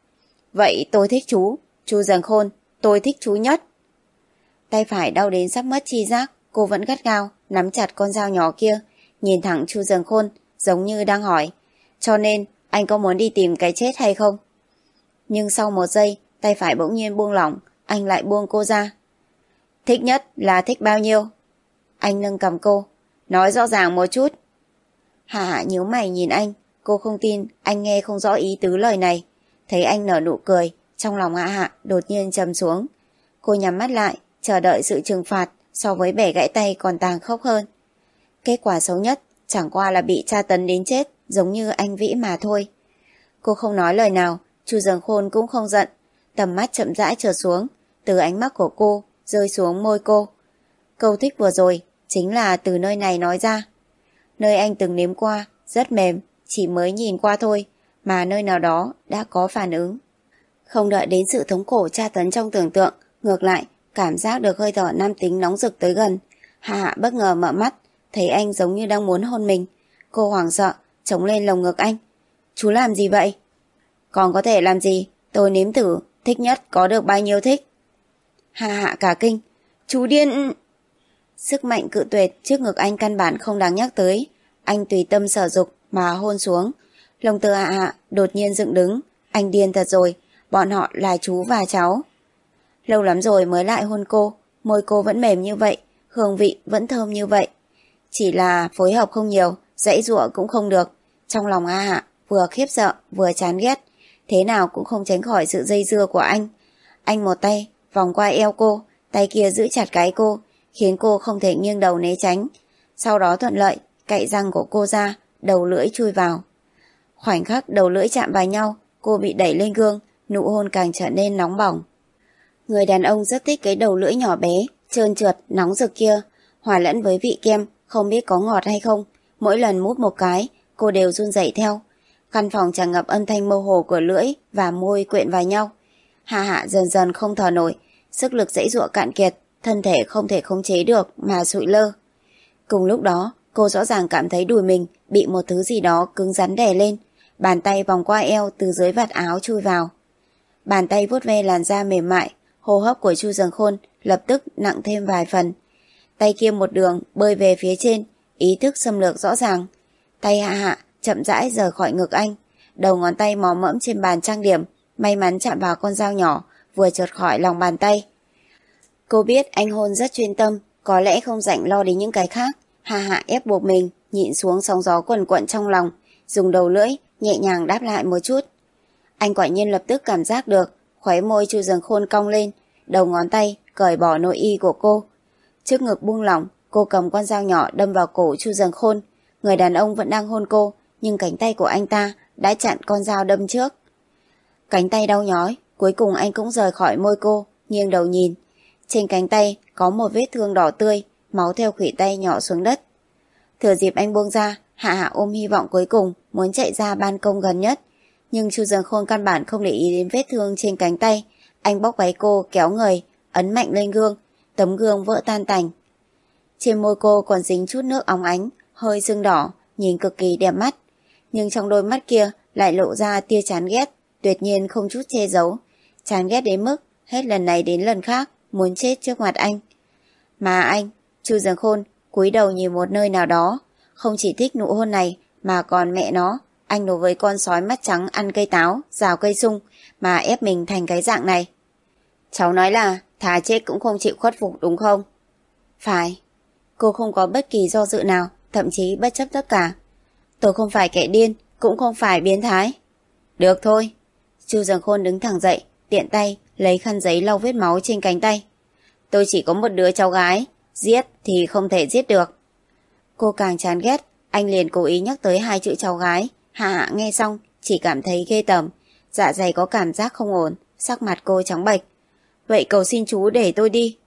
Vậy tôi thích chú, Chu Dần Khôn, tôi thích chú nhất. Tay phải đau đến sắp mất chi giác, cô vẫn gắt gao nắm chặt con dao nhỏ kia, nhìn thẳng Chu Dần Khôn, giống như đang hỏi. Cho nên, anh có muốn đi tìm cái chết hay không? Nhưng sau một giây, tay phải bỗng nhiên buông lỏng, anh lại buông cô ra. Thích nhất là thích bao nhiêu? Anh nâng cầm cô, nói rõ ràng một chút. Hạ Hạ nhíu mày nhìn anh, cô không tin anh nghe không rõ ý tứ lời này. Thấy anh nở nụ cười, trong lòng Hạ Hạ đột nhiên trầm xuống. Cô nhắm mắt lại, chờ đợi sự trừng phạt so với bẻ gãy tay còn tàn khốc hơn. Kết quả xấu nhất chẳng qua là bị tra tấn đến chết, giống như anh Vĩ mà thôi. Cô không nói lời nào, Chu Dần Khôn cũng không giận, tầm mắt chậm rãi trượt xuống, từ ánh mắt của cô rơi xuống môi cô. Câu thích vừa rồi chính là từ nơi này nói ra. Nơi anh từng nếm qua rất mềm, chỉ mới nhìn qua thôi mà nơi nào đó đã có phản ứng. Không đợi đến sự thống khổ tra tấn trong tưởng tượng, ngược lại cảm giác được hơi thở nam tính nóng rực tới gần. Hạ Hạ bất ngờ mở mắt, thấy anh giống như đang muốn hôn mình. Cô hoảng sợ chống lên lồng ngực anh. Chú làm gì vậy? Còn có thể làm gì? Tôi nếm thử, thích nhất có được bao nhiêu thích. Hạ Hạ cả kinh. Chú điên. Sức mạnh cự tuyệt trước ngực anh căn bản không đáng nhắc tới. Anh tùy tâm sở dục mà hôn xuống. Lồng Từ Hạ Hạ đột nhiên dựng đứng. Anh điên thật rồi, bọn họ là chú và cháu. Lâu lắm rồi mới lại hôn cô. Môi cô vẫn mềm như vậy, hương vị vẫn thơm như vậy. Chỉ là phối hợp không nhiều, dãy giụa cũng không được. Trong lòng Hạ Hạ vừa khiếp sợ vừa chán ghét, thế nào cũng không tránh khỏi sự dây dưa của anh. Anh một tay vòng qua eo cô, tay kia giữ chặt gáy cô, khiến cô không thể nghiêng đầu né tránh. Sau đó thuận lợi cạy răng của cô ra, đầu lưỡi chui vào. Khoảnh khắc đầu lưỡi chạm vào nhau, cô bị đẩy lên gương, nụ hôn càng trở nên nóng bỏng. Người đàn ông rất thích cái đầu lưỡi nhỏ bé, trơn trượt, nóng rực kia, hòa lẫn với vị kem, không biết có ngọt hay không. Mỗi lần mút một cái, cô đều run rẩy theo. Căn phòng tràn ngập âm thanh mơ hồ của lưỡi và môi quyện vào nhau. Hạ Hạ dần dần không thở nổi, sức lực giãy giụa cạn kiệt, thân thể không thể khống chế được mà sụi lơ. Cùng lúc đó, cô rõ ràng cảm thấy đùi mình bị một thứ gì đó cứng rắn đè lên, bàn tay vòng qua eo từ dưới vạt áo chui vào. Bàn tay vuốt ve làn da mềm mại, hô hấp của Chu Dần Khôn lập tức nặng thêm vài phần. Tay kia một đường bơi về phía trên, ý thức xâm lược rõ ràng. Tay Hạ Hạ chậm rãi rời khỏi ngực anh, đầu ngón tay mò mẫm trên bàn trang điểm, may mắn chạm vào con dao nhỏ vừa trượt khỏi lòng bàn tay. Cô biết anh hôn rất chuyên tâm, có lẽ không rảnh lo đến những cái khác. Hạ Hạ ép buộc mình nhịn xuống sóng gió quần quận trong lòng, dùng đầu lưỡi nhẹ nhàng đáp lại một chút. Anh quả nhiên lập tức cảm giác được khóe môi Chu Dần Khôn cong lên, đầu ngón tay cởi bỏ nội y của cô. Trước ngực buông lỏng, cô cầm con dao nhỏ đâm vào cổ Chu Dần Khôn. Người đàn ông vẫn đang hôn cô, nhưng cánh tay của anh ta đã chặn con dao đâm trước. Cánh tay đau nhói, cuối cùng anh cũng rời khỏi môi cô, nghiêng đầu nhìn. Trên cánh tay có một vết thương đỏ tươi, máu theo khuỷu tay nhỏ xuống đất. Thừa dịp anh buông ra, Hạ Hạ ôm hy vọng cuối cùng muốn chạy ra ban công gần nhất. Nhưng Chu Dần Khôn căn bản không để ý đến vết thương trên cánh tay. Anh bóc váy cô kéo người, ấn mạnh lên gương, tấm gương vỡ tan tành. Trên môi cô còn dính chút nước óng ánh, hơi sưng đỏ, nhìn cực kỳ đẹp mắt. Nhưng trong đôi mắt kia lại lộ ra tia chán ghét, tuyệt nhiên không chút che giấu. Chán ghét đến mức hết lần này đến lần khác muốn chết trước mặt anh. Mà anh, Chu Dần Khôn cúi đầu nhìn một nơi nào đó, không chỉ thích nụ hôn này mà còn mẹ nó. Anh đối với con sói mắt trắng ăn cây táo, rào cây sung mà ép mình thành cái dạng này. Cháu nói là thà chết cũng không chịu khuất phục đúng không? Phải. Cô không có bất kỳ do dự nào, thậm chí bất chấp tất cả. Tôi không phải kẻ điên, cũng không phải biến thái. Được thôi. Chu Dần Khôn đứng thẳng dậy, tiện tay lấy khăn giấy lau vết máu trên cánh tay. Tôi chỉ có một đứa cháu gái, giết thì không thể giết được. Cô càng chán ghét, anh liền cố ý nhắc tới hai chữ cháu gái. Hạ Hạ nghe xong chỉ cảm thấy ghê tởm, dạ dày có cảm giác không ổn, sắc mặt cô trắng bệch. Vậy cầu xin chú để tôi đi.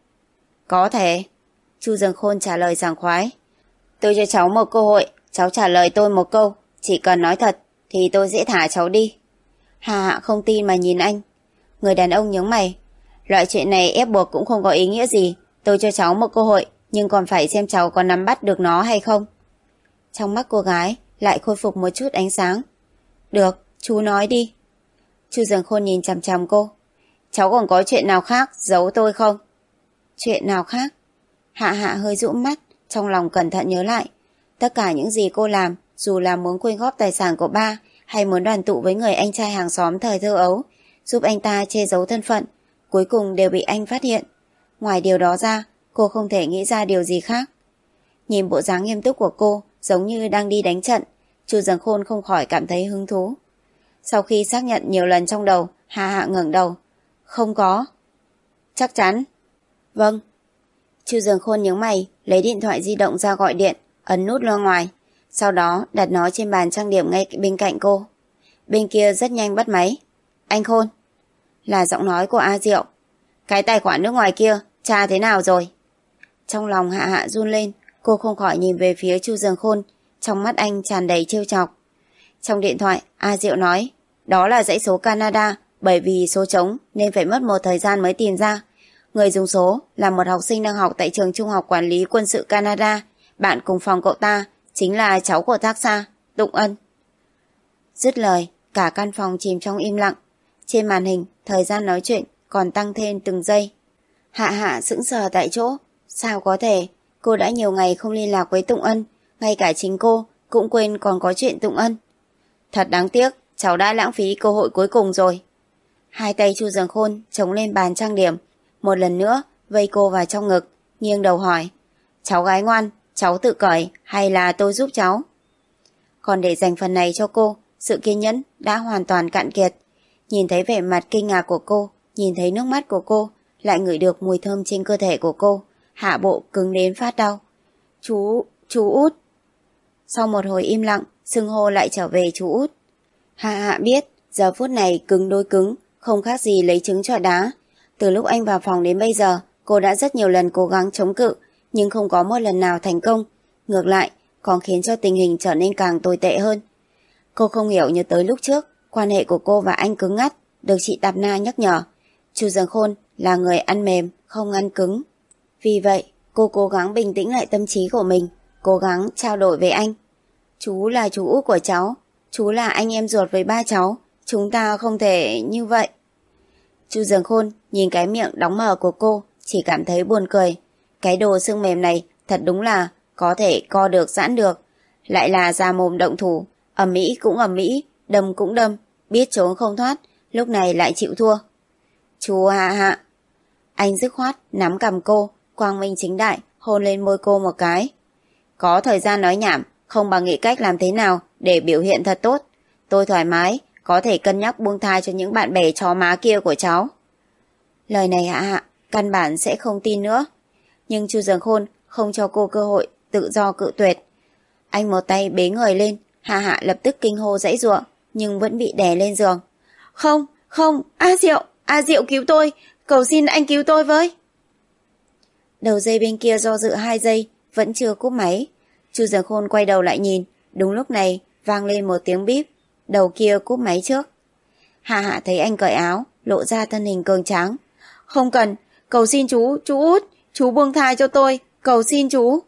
Có thể. Chu Dần Khôn trả lời sảng khoái. Tôi cho cháu một cơ hội, cháu trả lời tôi một câu, chỉ cần nói thật thì tôi sẽ thả cháu đi. Hạ Hạ không tin mà nhìn anh. Người đàn ông nhướng mày. Loại chuyện này ép buộc cũng không có ý nghĩa gì. Tôi cho cháu một cơ hội, nhưng còn phải xem cháu có nắm bắt được nó hay không. Trong mắt cô gái lại khôi phục một chút ánh sáng. Được, chú nói đi. Chu Dần Khôn nhìn chằm chằm cô. Cháu còn có chuyện nào khác giấu tôi không? Chuyện nào khác? Hạ Hạ hơi dụm mắt, trong lòng cẩn thận nhớ lại. Tất cả những gì cô làm, dù là muốn quyên góp tài sản của ba hay muốn đoàn tụ với người anh trai hàng xóm thời thơ ấu, giúp anh ta che giấu thân phận, cuối cùng đều bị anh phát hiện. Ngoài điều đó ra, cô không thể nghĩ ra điều gì khác. Nhìn bộ dáng nghiêm túc của cô, giống như đang đi đánh trận, Chu Dần Khôn không khỏi cảm thấy hứng thú. Sau khi xác nhận nhiều lần trong đầu, Hạ Hạ ngẩng đầu. Không có. Chắc chắn. Vâng. Chu Dần Khôn nhướng mày, lấy điện thoại di động ra gọi điện, ấn nút loa ngoài, sau đó đặt nó trên bàn trang điểm ngay bên cạnh cô. Bên kia rất nhanh bắt máy. Anh Khôn. Là giọng nói của A Diệu. Cái tài khoản nước ngoài kia, tra thế nào rồi? Trong lòng Hạ Hạ run lên, cô không khỏi nhìn về phía Chu Dần Khôn, trong mắt anh tràn đầy trêu chọc. Trong điện thoại, A Diệu nói, đó là dãy số Canada, bởi vì số trống nên phải mất một thời gian mới tìm ra. Người dùng số là một học sinh đang học tại trường trung học quản lý quân sự Canada, bạn cùng phòng cậu ta chính là cháu của tác gia, Tụng Ân. Dứt lời, cả căn phòng chìm trong im lặng. Trên màn hình, thời gian nói chuyện còn tăng thêm từng giây. Hạ Hạ sững sờ tại chỗ. Sao có thể? Cô đã nhiều ngày không liên lạc với Tụng Ân, ngay cả chính cô cũng quên còn có chuyện Tụng Ân. Thật đáng tiếc, cháu đã lãng phí cơ hội cuối cùng rồi. Hai tay Chu Dường Khôn chống lên bàn trang điểm, một lần nữa vây cô vào trong ngực, nghiêng đầu hỏi: cháu gái ngoan, cháu tự cởi hay là tôi giúp cháu? Còn để dành phần này cho cô, sự kiên nhẫn đã hoàn toàn cạn kiệt. Nhìn thấy vẻ mặt kinh ngạc của cô, nhìn thấy nước mắt của cô, lại ngửi được mùi thơm trên cơ thể của cô, hạ bộ cứng đến phát đau. Chú, chú Út. Sau một hồi im lặng, xưng hô lại trở về chú Út. Hạ Hạ biết, giờ phút này cứng đôi cứng, không khác gì lấy trứng trọi đá. Từ lúc anh vào phòng đến bây giờ, cô đã rất nhiều lần cố gắng chống cự, nhưng không có một lần nào thành công. Ngược lại, còn khiến cho tình hình trở nên càng tồi tệ hơn. Cô không hiểu như tới lúc trước, quan hệ của cô và anh cứng ngắt, được chị Tạp Na nhắc nhở. Chu Dường Khôn là người ăn mềm, không ăn cứng. Vì vậy, cô cố gắng bình tĩnh lại tâm trí của mình, cố gắng trao đổi với anh. Chú là chú út của cháu, chú là anh em ruột với ba cháu, chúng ta không thể như vậy. Chu Dường Khôn nhìn cái miệng đóng mờ của cô, chỉ cảm thấy buồn cười. Cái đồ xương mềm này thật đúng là có thể co được giãn được, lại là ra mồm động thủ, ầm ĩ cũng ầm ĩ, đâm cũng đâm, biết trốn không thoát, lúc này lại chịu thua. Chú Hạ Hạ. Anh dứt khoát nắm cằm cô, quang minh chính đại hôn lên môi cô một cái. Có thời gian nói nhảm, không bằng nghĩ cách làm thế nào để biểu hiện thật tốt. Tôi thoải mái, có thể cân nhắc buông tha cho những bạn bè chó má kia của cháu. Lời này Hạ Hạ căn bản sẽ không tin nữa. Nhưng Chu Dường Khôn không cho cô cơ hội tự do cự tuyệt. Anh một tay bế người lên, Hạ Hạ lập tức kinh hô giãy giụa, nhưng vẫn bị đè lên giường. Không, không, A Diệu, A Diệu cứu tôi, cầu xin anh cứu tôi với. Đầu dây bên kia do dự hai giây, vẫn chưa cúp máy. Chu Dường Khôn quay đầu lại nhìn, đúng lúc này vang lên một tiếng bíp, đầu kia cúp máy trước. Hạ Hạ thấy anh cởi áo, lộ ra thân hình cường tráng. Không cần, cầu xin chú, chú út, chú buông tha cho tôi, cầu xin chú.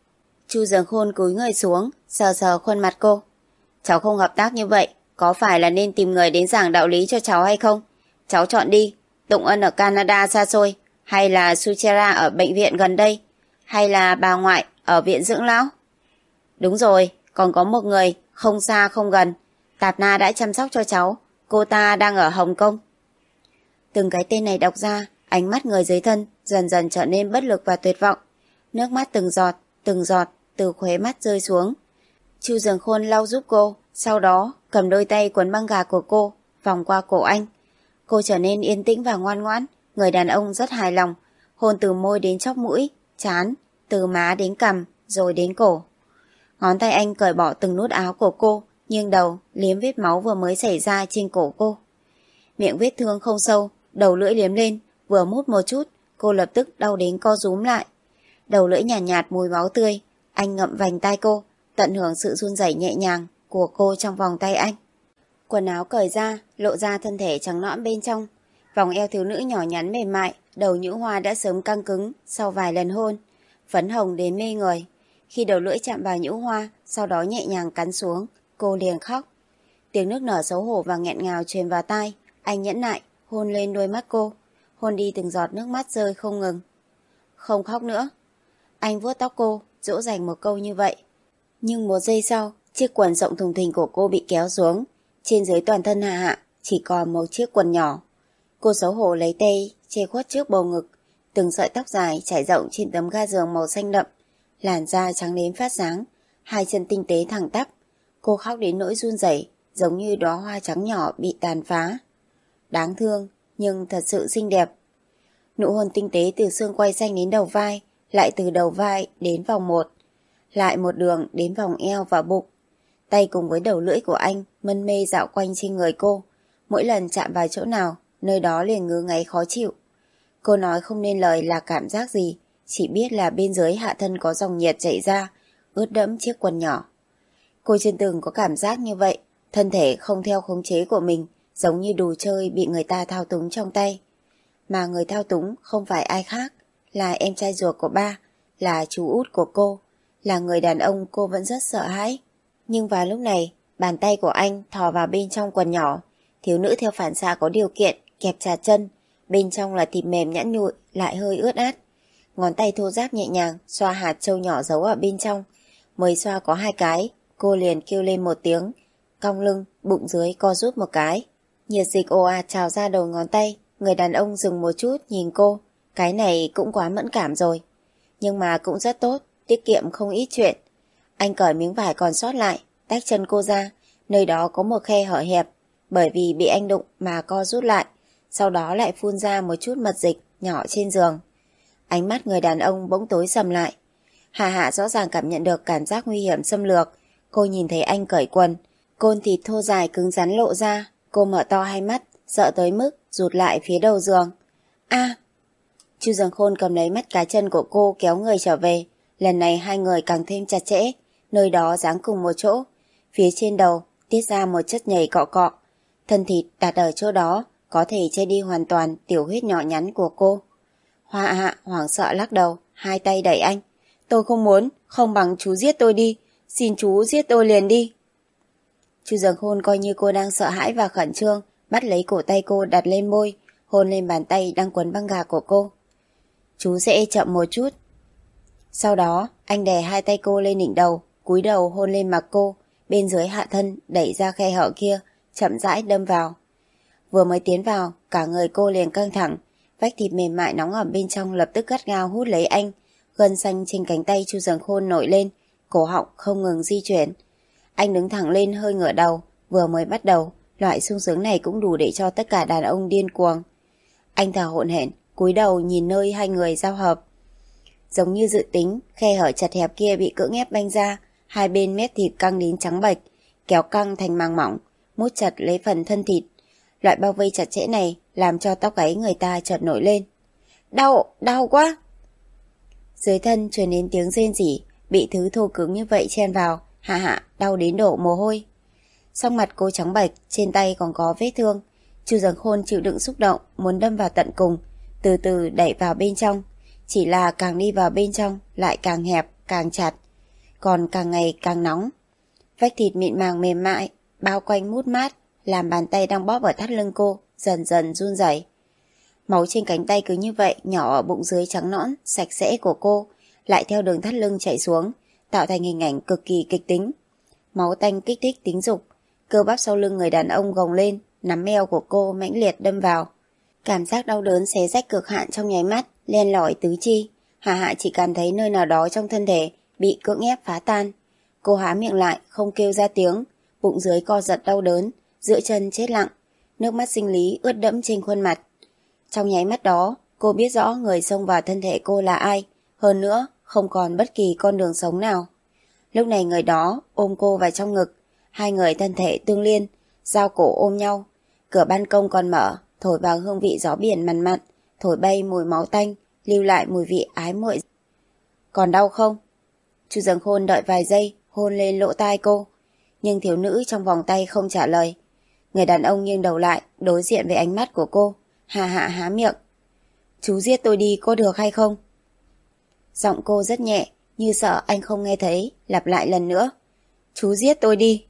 Chu Dường Khôn cúi người xuống, sờ sờ khuôn mặt cô. Cháu không hợp tác như vậy, có phải là nên tìm người đến giảng đạo lý cho cháu hay không? Cháu chọn đi, Tụng Ân ở Canada xa xôi, hay là Suchera ở bệnh viện gần đây, hay là bà ngoại ở viện dưỡng lão? Đúng rồi, còn có một người, không xa không gần, Tạp Na đã chăm sóc cho cháu, cô ta đang ở Hồng Kông. Từng cái tên này đọc ra, ánh mắt người dưới thân dần dần trở nên bất lực và tuyệt vọng. Nước mắt từng giọt, từng giọt từ khóe mắt rơi xuống. Chu Dường Khôn lau giúp cô, sau đó cầm đôi tay quấn băng gạc của cô, vòng qua cổ anh. Cô trở nên yên tĩnh và ngoan ngoãn, người đàn ông rất hài lòng, hôn từ môi đến chóp mũi, trán, từ má đến cằm, rồi đến cổ. Ngón tay anh cởi bỏ từng nút áo của cô, nghiêng đầu, liếm vết máu vừa mới xảy ra trên cổ cô. Miệng vết thương không sâu, đầu lưỡi liếm lên, vừa mút một chút, cô lập tức đau đến co rúm lại. Đầu lưỡi nhàn nhạt, nhạt mùi máu tươi, anh ngậm vành tai cô, tận hưởng sự run rẩy nhẹ nhàng của cô trong vòng tay anh. Quần áo cởi ra, lộ ra thân thể trắng nõn bên trong. Vòng eo thiếu nữ nhỏ nhắn mềm mại, đầu nhũ hoa đã sớm căng cứng sau vài lần hôn, phấn hồng đến mê người. Khi đầu lưỡi chạm vào nhũ hoa, sau đó nhẹ nhàng cắn xuống, cô liền khóc. Tiếng nức nở xấu hổ và nghẹn ngào truyền vào tai, anh nhẫn nại, hôn lên đôi mắt cô, hôn đi từng giọt nước mắt rơi không ngừng. Không khóc nữa. Anh vuốt tóc cô, dỗ dành một câu như vậy. Nhưng một giây sau, chiếc quần rộng thùng thình của cô bị kéo xuống. Trên dưới toàn thân Hạ Hạ chỉ còn một chiếc quần nhỏ. Cô xấu hổ lấy tay che khuất trước bầu ngực, từng sợi tóc dài trải rộng trên tấm ga giường màu xanh đậm, làn da trắng đến phát sáng, hai chân tinh tế thẳng tắp. Cô khóc đến nỗi run rẩy, giống như đóa hoa trắng nhỏ bị tàn phá. Đáng thương, nhưng thật sự xinh đẹp. Nụ hôn tinh tế từ xương quai xanh đến đầu vai, lại từ đầu vai đến vòng một, lại một đường đến vòng eo và bụng. Tay cùng với đầu lưỡi của anh mân mê dạo quanh trên người cô, mỗi lần chạm vào chỗ nào, nơi đó liền ngứa ngáy khó chịu. Cô nói không nên lời là cảm giác gì, chỉ biết là bên dưới hạ thân có dòng nhiệt chảy ra, ướt đẫm chiếc quần nhỏ. Cô chưa từng có cảm giác như vậy, thân thể không theo khống chế của mình, giống như đồ chơi bị người ta thao túng trong tay. Mà người thao túng không phải ai khác, là em trai ruột của ba, là chú út của cô, là người đàn ông cô vẫn rất sợ hãi. Nhưng vào lúc này, bàn tay của anh thò vào bên trong quần nhỏ, Thiếu nữ theo phản xạ có điều kiện kẹp chặt chân, bên trong là thịt mềm nhẵn nhụi lại hơi ướt át. Ngón tay thô ráp nhẹ nhàng xoa hạt trâu nhỏ giấu ở bên trong. Mới xoa có hai cái, cô liền kêu lên một tiếng, cong lưng, bụng dưới co rút một cái. Nhiệt dịch ồ ạt trào ra đầu ngón tay. Người đàn ông dừng một chút nhìn cô. Cái này cũng quá mẫn cảm rồi, nhưng mà cũng rất tốt, tiết kiệm không ít chuyện. Anh cởi miếng vải còn sót lại, tách chân cô ra. Nơi đó có một khe hở hẹp, bởi vì bị anh đụng mà co rút lại, sau đó lại phun ra một chút mật dịch nhỏ trên giường. Ánh mắt người đàn ông bỗng tối sầm lại. Hà Hạ rõ ràng cảm nhận được cảm giác nguy hiểm xâm lược. Cô nhìn thấy anh cởi quần, côn thịt thô dài cứng rắn lộ ra. Cô mở to hai mắt, sợ tới mức rụt lại phía đầu giường. A! Chu Dường Khôn cầm lấy mắt cá chân của cô kéo người trở về. Lần này hai người càng thêm chặt chẽ, nơi đó dáng cùng một chỗ. Phía trên đầu tiết ra một chất nhầy cọ cọ. Thân thịt đặt ở chỗ đó có thể che đi hoàn toàn tiểu huyết nhỏ nhắn của cô. Hoa Hạ hoảng sợ lắc đầu, hai tay đẩy anh. Tôi không muốn, không bằng chú giết tôi đi, xin chú giết tôi liền đi. Chu Dường Khôn coi như cô đang sợ hãi và khẩn trương, bắt lấy cổ tay cô đặt lên môi, hôn lên bàn tay đang quấn băng gạc của cô. Chú sẽ chậm một chút. Sau đó anh đè hai tay cô lên đỉnh đầu, cúi đầu hôn lên mặt cô, bên dưới hạ thân đẩy ra khe hở kia, chậm rãi đâm vào. Vừa mới tiến vào, cả người cô liền căng thẳng, vách thịt mềm mại nóng ẩm bên trong lập tức gắt gao hút lấy anh. Gân xanh trên cánh tay Chu Dường Khôn nổi lên, cổ họng không ngừng di chuyển. Anh đứng thẳng lên hơi ngửa đầu, vừa mới bắt đầu, loại sung sướng này cũng đủ để cho tất cả đàn ông điên cuồng. Anh thở hổn hển, cúi đầu nhìn nơi hai người giao hợp. Giống như dự tính, khe hở chật hẹp kia bị cưỡng ép banh ra, hai bên mép thịt căng đến trắng bệch, kéo căng thành màng mỏng, mút chặt lấy phần thân thịt. Loại bao vây chặt chẽ này làm cho tóc gáy người ta chợt nổi lên. Đau, đau quá! Dưới thân truyền đến tiếng rên rỉ, bị thứ thô cứng như vậy chen vào, Hạ Hạ đau đến đổ mồ hôi. Sắc mặt cô trắng bệch, trên tay còn có vết thương. Chu Dường Khôn chịu đựng xúc động, muốn đâm vào tận cùng, từ từ đẩy vào bên trong. Chỉ là càng đi vào bên trong lại càng hẹp, càng chặt, còn càng ngày càng nóng. Vách thịt mịn màng mềm mại bao quanh mút mát, làm bàn tay đang bóp ở thắt lưng cô dần dần run rẩy. Máu trên cánh tay cứ như vậy nhỏ ở bụng dưới trắng nõn sạch sẽ của cô, lại theo đường thắt lưng chảy xuống, tạo thành hình ảnh cực kỳ kịch tính. Máu tanh kích thích tính dục, cơ bắp sau lưng người đàn ông gồng lên, nắm eo của cô mãnh liệt đâm vào. Cảm giác đau đớn xé rách cực hạn trong nháy mắt len lỏi tứ chi. Hà Hạ chỉ cảm thấy nơi nào đó trong thân thể bị cưỡng ép phá tan. Cô há miệng lại không kêu ra tiếng, bụng dưới co giật đau đớn, giữa chân chết lặng, nước mắt sinh lý ướt đẫm trên khuôn mặt. Trong nháy mắt đó, cô biết rõ người xông vào thân thể cô là ai, hơn nữa không còn bất kỳ con đường sống nào. Lúc này người đó ôm cô vào trong ngực, hai người thân thể tương liên, giao cổ ôm nhau. Cửa ban công còn mở, thổi vào hương vị gió biển mặn mặn, thổi bay mùi máu tanh, lưu lại mùi vị ái muội. Còn đau không? Chu Dường Khôn đợi vài giây, hôn lên lỗ tai cô, nhưng thiếu nữ trong vòng tay không trả lời. Người đàn ông nghiêng đầu lại, đối diện với ánh mắt của cô. Hà Hạ há miệng. Chú giết tôi đi có được hay không? Giọng cô rất nhẹ, như sợ anh không nghe thấy, lặp lại lần nữa. Chú giết tôi đi.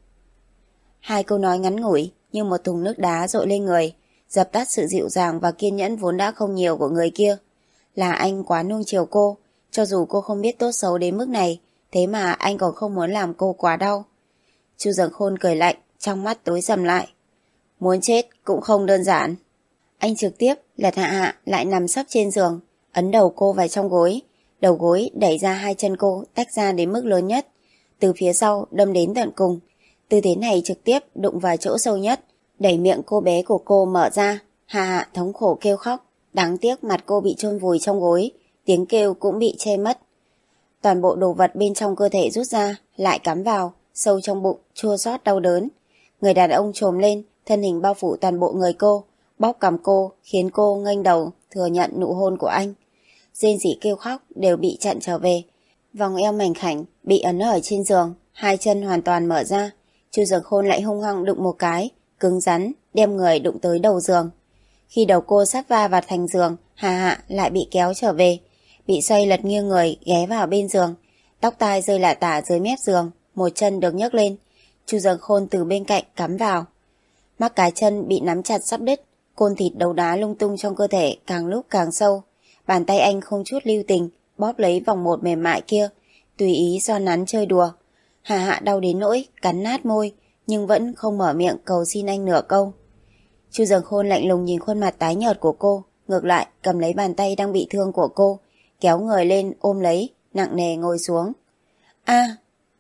Hai câu nói ngắn ngủi như một thùng nước đá dội lên người, dập tắt sự dịu dàng và kiên nhẫn vốn đã không nhiều của người kia. Là anh quá nuông chiều cô, cho dù cô không biết tốt xấu đến mức này, thế mà anh còn không muốn làm cô quá đau. Chu Dường Khôn cười lạnh, trong mắt tối sầm lại. Muốn chết cũng không đơn giản. Anh trực tiếp lật Hạ Hạ lại nằm sấp trên giường, ấn đầu cô vào trong gối, đầu gối đẩy ra hai chân cô tách ra đến mức lớn nhất, từ phía sau đâm đến tận cùng. Tư thế này trực tiếp đụng vào chỗ sâu nhất, đẩy miệng cô bé của cô mở ra. Hạ Hạ thống khổ kêu khóc, đáng tiếc mặt cô bị chôn vùi trong gối, tiếng kêu cũng bị che mất. Toàn bộ đồ vật bên trong cơ thể rút ra, lại cắm vào, sâu trong bụng, chua xót đau đớn. Người đàn ông trồm lên, thân hình bao phủ toàn bộ người cô, bóp cằm cô, khiến cô nghênh đầu thừa nhận nụ hôn của anh. Rên rỉ kêu khóc đều bị chặn trở về. Vòng eo mảnh khảnh bị ấn ở trên giường, hai chân hoàn toàn mở ra. Chu Dường Khôn lại hung hăng đụng một cái, cứng rắn, đem người đụng tới đầu giường. Khi đầu cô sắp va vào thành giường, Hà Hạ lại bị kéo trở về, bị xoay lật nghiêng người ghé vào bên giường, tóc tai rơi lả tả dưới mép giường, một chân được nhấc lên. Chu Dường Khôn từ bên cạnh cắm vào. Mắt cá chân bị nắm chặt sắp đứt, côn thịt đấu đá lung tung trong cơ thể càng lúc càng sâu. Bàn tay anh không chút lưu tình bóp lấy vòng một mềm mại kia, tùy ý xoa nắn chơi đùa. Hạ Hạ đau đến nỗi cắn nát môi, nhưng vẫn không mở miệng cầu xin anh nửa câu. Chu Dần Khôn lạnh lùng nhìn khuôn mặt tái nhợt của cô, ngược lại cầm lấy bàn tay đang bị thương của cô, kéo người lên ôm lấy, nặng nề ngồi xuống. A!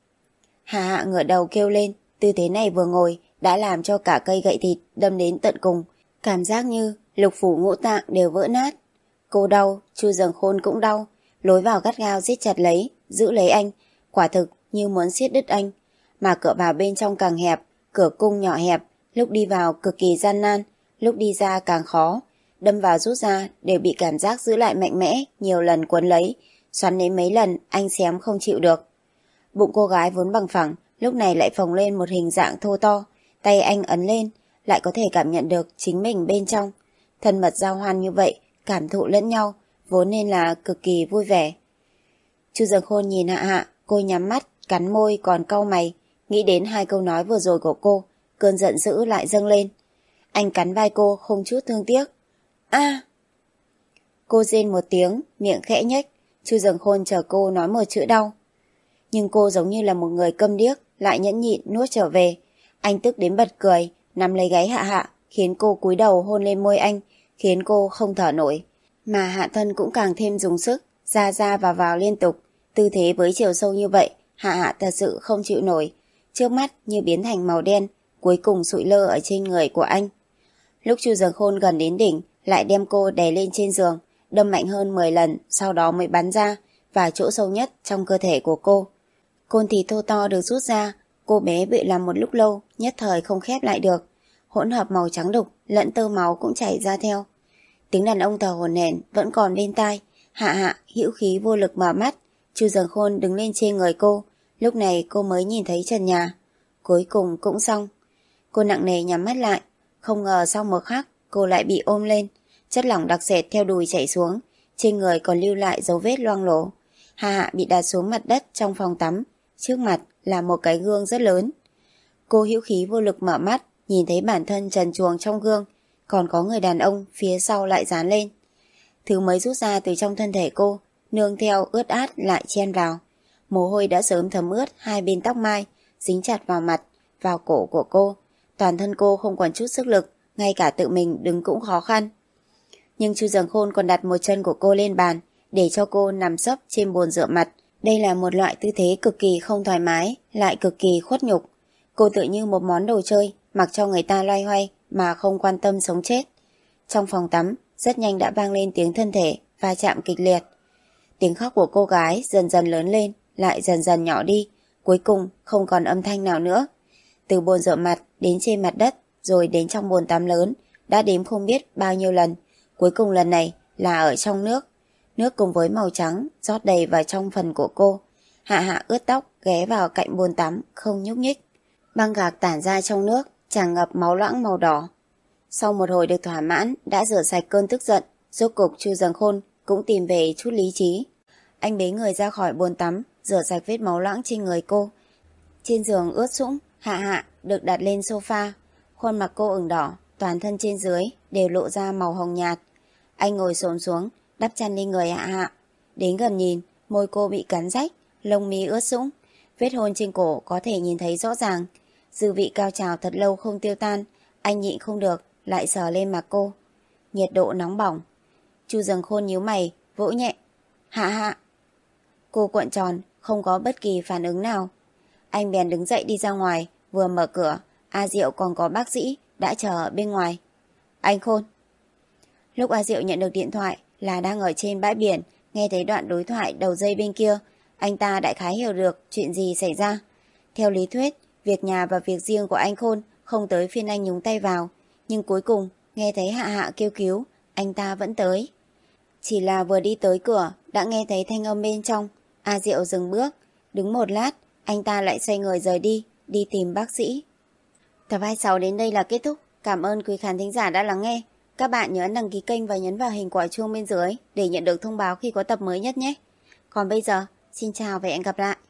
Hạ Hạ ngửa đầu kêu lên, tư thế này vừa ngồi đã làm cho cả cây gậy thịt đâm đến tận cùng, cảm giác như lục phủ ngũ tạng đều vỡ nát. Cô đau, Chu Dần Khôn cũng đau, lối vào gắt gao siết chặt lấy, giữ lấy anh, quả thực như muốn siết đứt anh. Mà cửa vào bên trong càng hẹp, cửa cung nhỏ hẹp, lúc đi vào cực kỳ gian nan, lúc đi ra càng khó, đâm vào rút ra đều bị cảm giác giữ lại mạnh mẽ, nhiều lần quấn lấy, xoắn đến mấy lần anh xém không chịu được. Bụng cô gái vốn bằng phẳng, lúc này lại phồng lên một hình dạng thô to, tay anh ấn lên, lại có thể cảm nhận được chính mình bên trong. Thân mật giao hoan như vậy, cảm thụ lẫn nhau, vốn nên là cực kỳ vui vẻ. Chu Dần Khôn nhìn Hạ Hạ, cô nhắm mắt, cắn môi còn cau mày, nghĩ đến hai câu nói vừa rồi của cô, cơn giận dữ lại dâng lên. Anh cắn vai cô không chút thương tiếc. A! Cô rên một tiếng, miệng khẽ nhếch. Chu Dần Khôn chờ cô nói một chữ đau. Nhưng cô giống như là một người câm điếc, lại nhẫn nhịn nuốt trở về. Anh tức đến bật cười, nắm lấy gáy Hạ Hạ, khiến cô cúi đầu hôn lên môi anh, khiến cô không thở nổi. Mà hạ thân cũng càng thêm dùng sức, ra ra vào vào liên tục. Tư thế với chiều sâu như vậy, Hạ Hạ thật sự không chịu nổi. Trước mắt như biến thành màu đen, cuối cùng sụi lơ ở trên người của anh. Lúc Chu Dần Khôn gần đến đỉnh, lại đem cô đè lên trên giường, đâm mạnh hơn mười lần, sau đó mới bắn ra và chỗ sâu nhất trong cơ thể của cô. Côn thịt thô to được rút ra, cô bé bị làm một lúc lâu, nhất thời không khép lại được. Hỗn hợp màu trắng đục, lẫn tơ máu cũng chảy ra theo. Tiếng đàn ông thở hổn hển vẫn còn bên tai. Hạ Hạ hữu khí vô lực mở mắt. Chu Dần Khôn đứng lên trên người cô. Lúc này cô mới nhìn thấy trần nhà. Cuối cùng cũng xong. Cô nặng nề nhắm mắt lại. Không ngờ sau một khắc cô lại bị ôm lên. Chất lỏng đặc sệt theo đùi chảy xuống. Trên người còn lưu lại dấu vết loang lổ. Hạ Hạ bị đặt xuống mặt đất trong phòng tắm. Trước mặt là một cái gương rất lớn. Cô hữu khí vô lực mở mắt, nhìn thấy bản thân trần truồng trong gương, còn có người đàn ông phía sau lại dán lên. Thứ mới rút ra từ trong thân thể cô, nương theo ướt át lại chen vào. Mồ hôi đã sớm thấm ướt hai bên tóc mai, dính chặt vào mặt, vào cổ của cô. Toàn thân cô không còn chút sức lực, ngay cả tự mình đứng cũng khó khăn. Nhưng Chu Dần Khôn còn đặt một chân của cô lên bàn, để cho cô nằm sấp trên bồn rửa mặt. Đây là một loại tư thế cực kỳ không thoải mái, lại cực kỳ khuất nhục. Cô tự như một món đồ chơi, mặc cho người ta loay hoay mà không quan tâm sống chết. Trong phòng tắm, rất nhanh đã vang lên tiếng thân thể va chạm kịch liệt. Tiếng khóc của cô gái dần dần lớn lên, lại dần dần nhỏ đi, cuối cùng không còn âm thanh nào nữa. Từ bồn rửa mặt đến trên mặt đất, rồi đến trong bồn tắm lớn, đã đếm không biết bao nhiêu lần. Cuối cùng lần này là ở trong nước. Nước cùng với màu trắng rót đầy vào trong phần của cô. Hạ Hạ ướt tóc ghé vào cạnh bồn tắm, không nhúc nhích. Băng gạc tản ra trong nước, tràn ngập máu loãng màu đỏ. Sau một hồi được thỏa mãn, đã rửa sạch cơn tức giận, rốt cục Chu Dần Khôn cũng tìm về chút lý trí. Anh bế người ra khỏi bồn tắm, rửa sạch vết máu loãng trên người cô. Trên giường ướt sũng, Hạ Hạ được đặt lên sofa. Khuôn mặt cô ửng đỏ, toàn thân trên dưới đều lộ ra màu hồng nhạt. Anh ngồi xổm xuống, đắp chăn lên người Hạ Hạ. Đến gần nhìn, môi cô bị cắn rách, lông mi ướt sũng, vết hôn trên cổ có thể nhìn thấy rõ ràng. Dư vị cao trào thật lâu không tiêu tan, anh nhịn không được, lại sờ lên mặt cô. Nhiệt độ nóng bỏng. Chu Dần Khôn nhíu mày, vỗ nhẹ. Hạ Hạ. Cô cuộn tròn, không có bất kỳ phản ứng nào. Anh bèn đứng dậy đi ra ngoài, vừa mở cửa, A Diệu còn có bác sĩ đã chờ ở bên ngoài. Anh Khôn. Lúc A Diệu nhận được điện thoại là đang ở trên bãi biển, nghe thấy đoạn đối thoại đầu dây bên kia, anh ta đại khái hiểu được chuyện gì xảy ra. Theo lý thuyết, việc nhà và việc riêng của anh Khôn không tới phiên anh nhúng tay vào, nhưng cuối cùng nghe thấy Hạ Hạ kêu cứu, anh ta vẫn tới. Chỉ là vừa đi tới cửa đã nghe thấy thanh âm bên trong. A Diệu dừng bước, đứng một lát, anh ta lại xoay người rời đi, đi tìm bác sĩ. Tập hai mươi sáu đến đây là kết thúc. Cảm ơn quý khán thính giả đã lắng nghe. Các bạn nhớ đăng ký kênh và nhấn vào hình quả chuông bên dưới để nhận được thông báo khi có tập mới nhất nhé. Còn bây giờ, xin chào và hẹn gặp lại.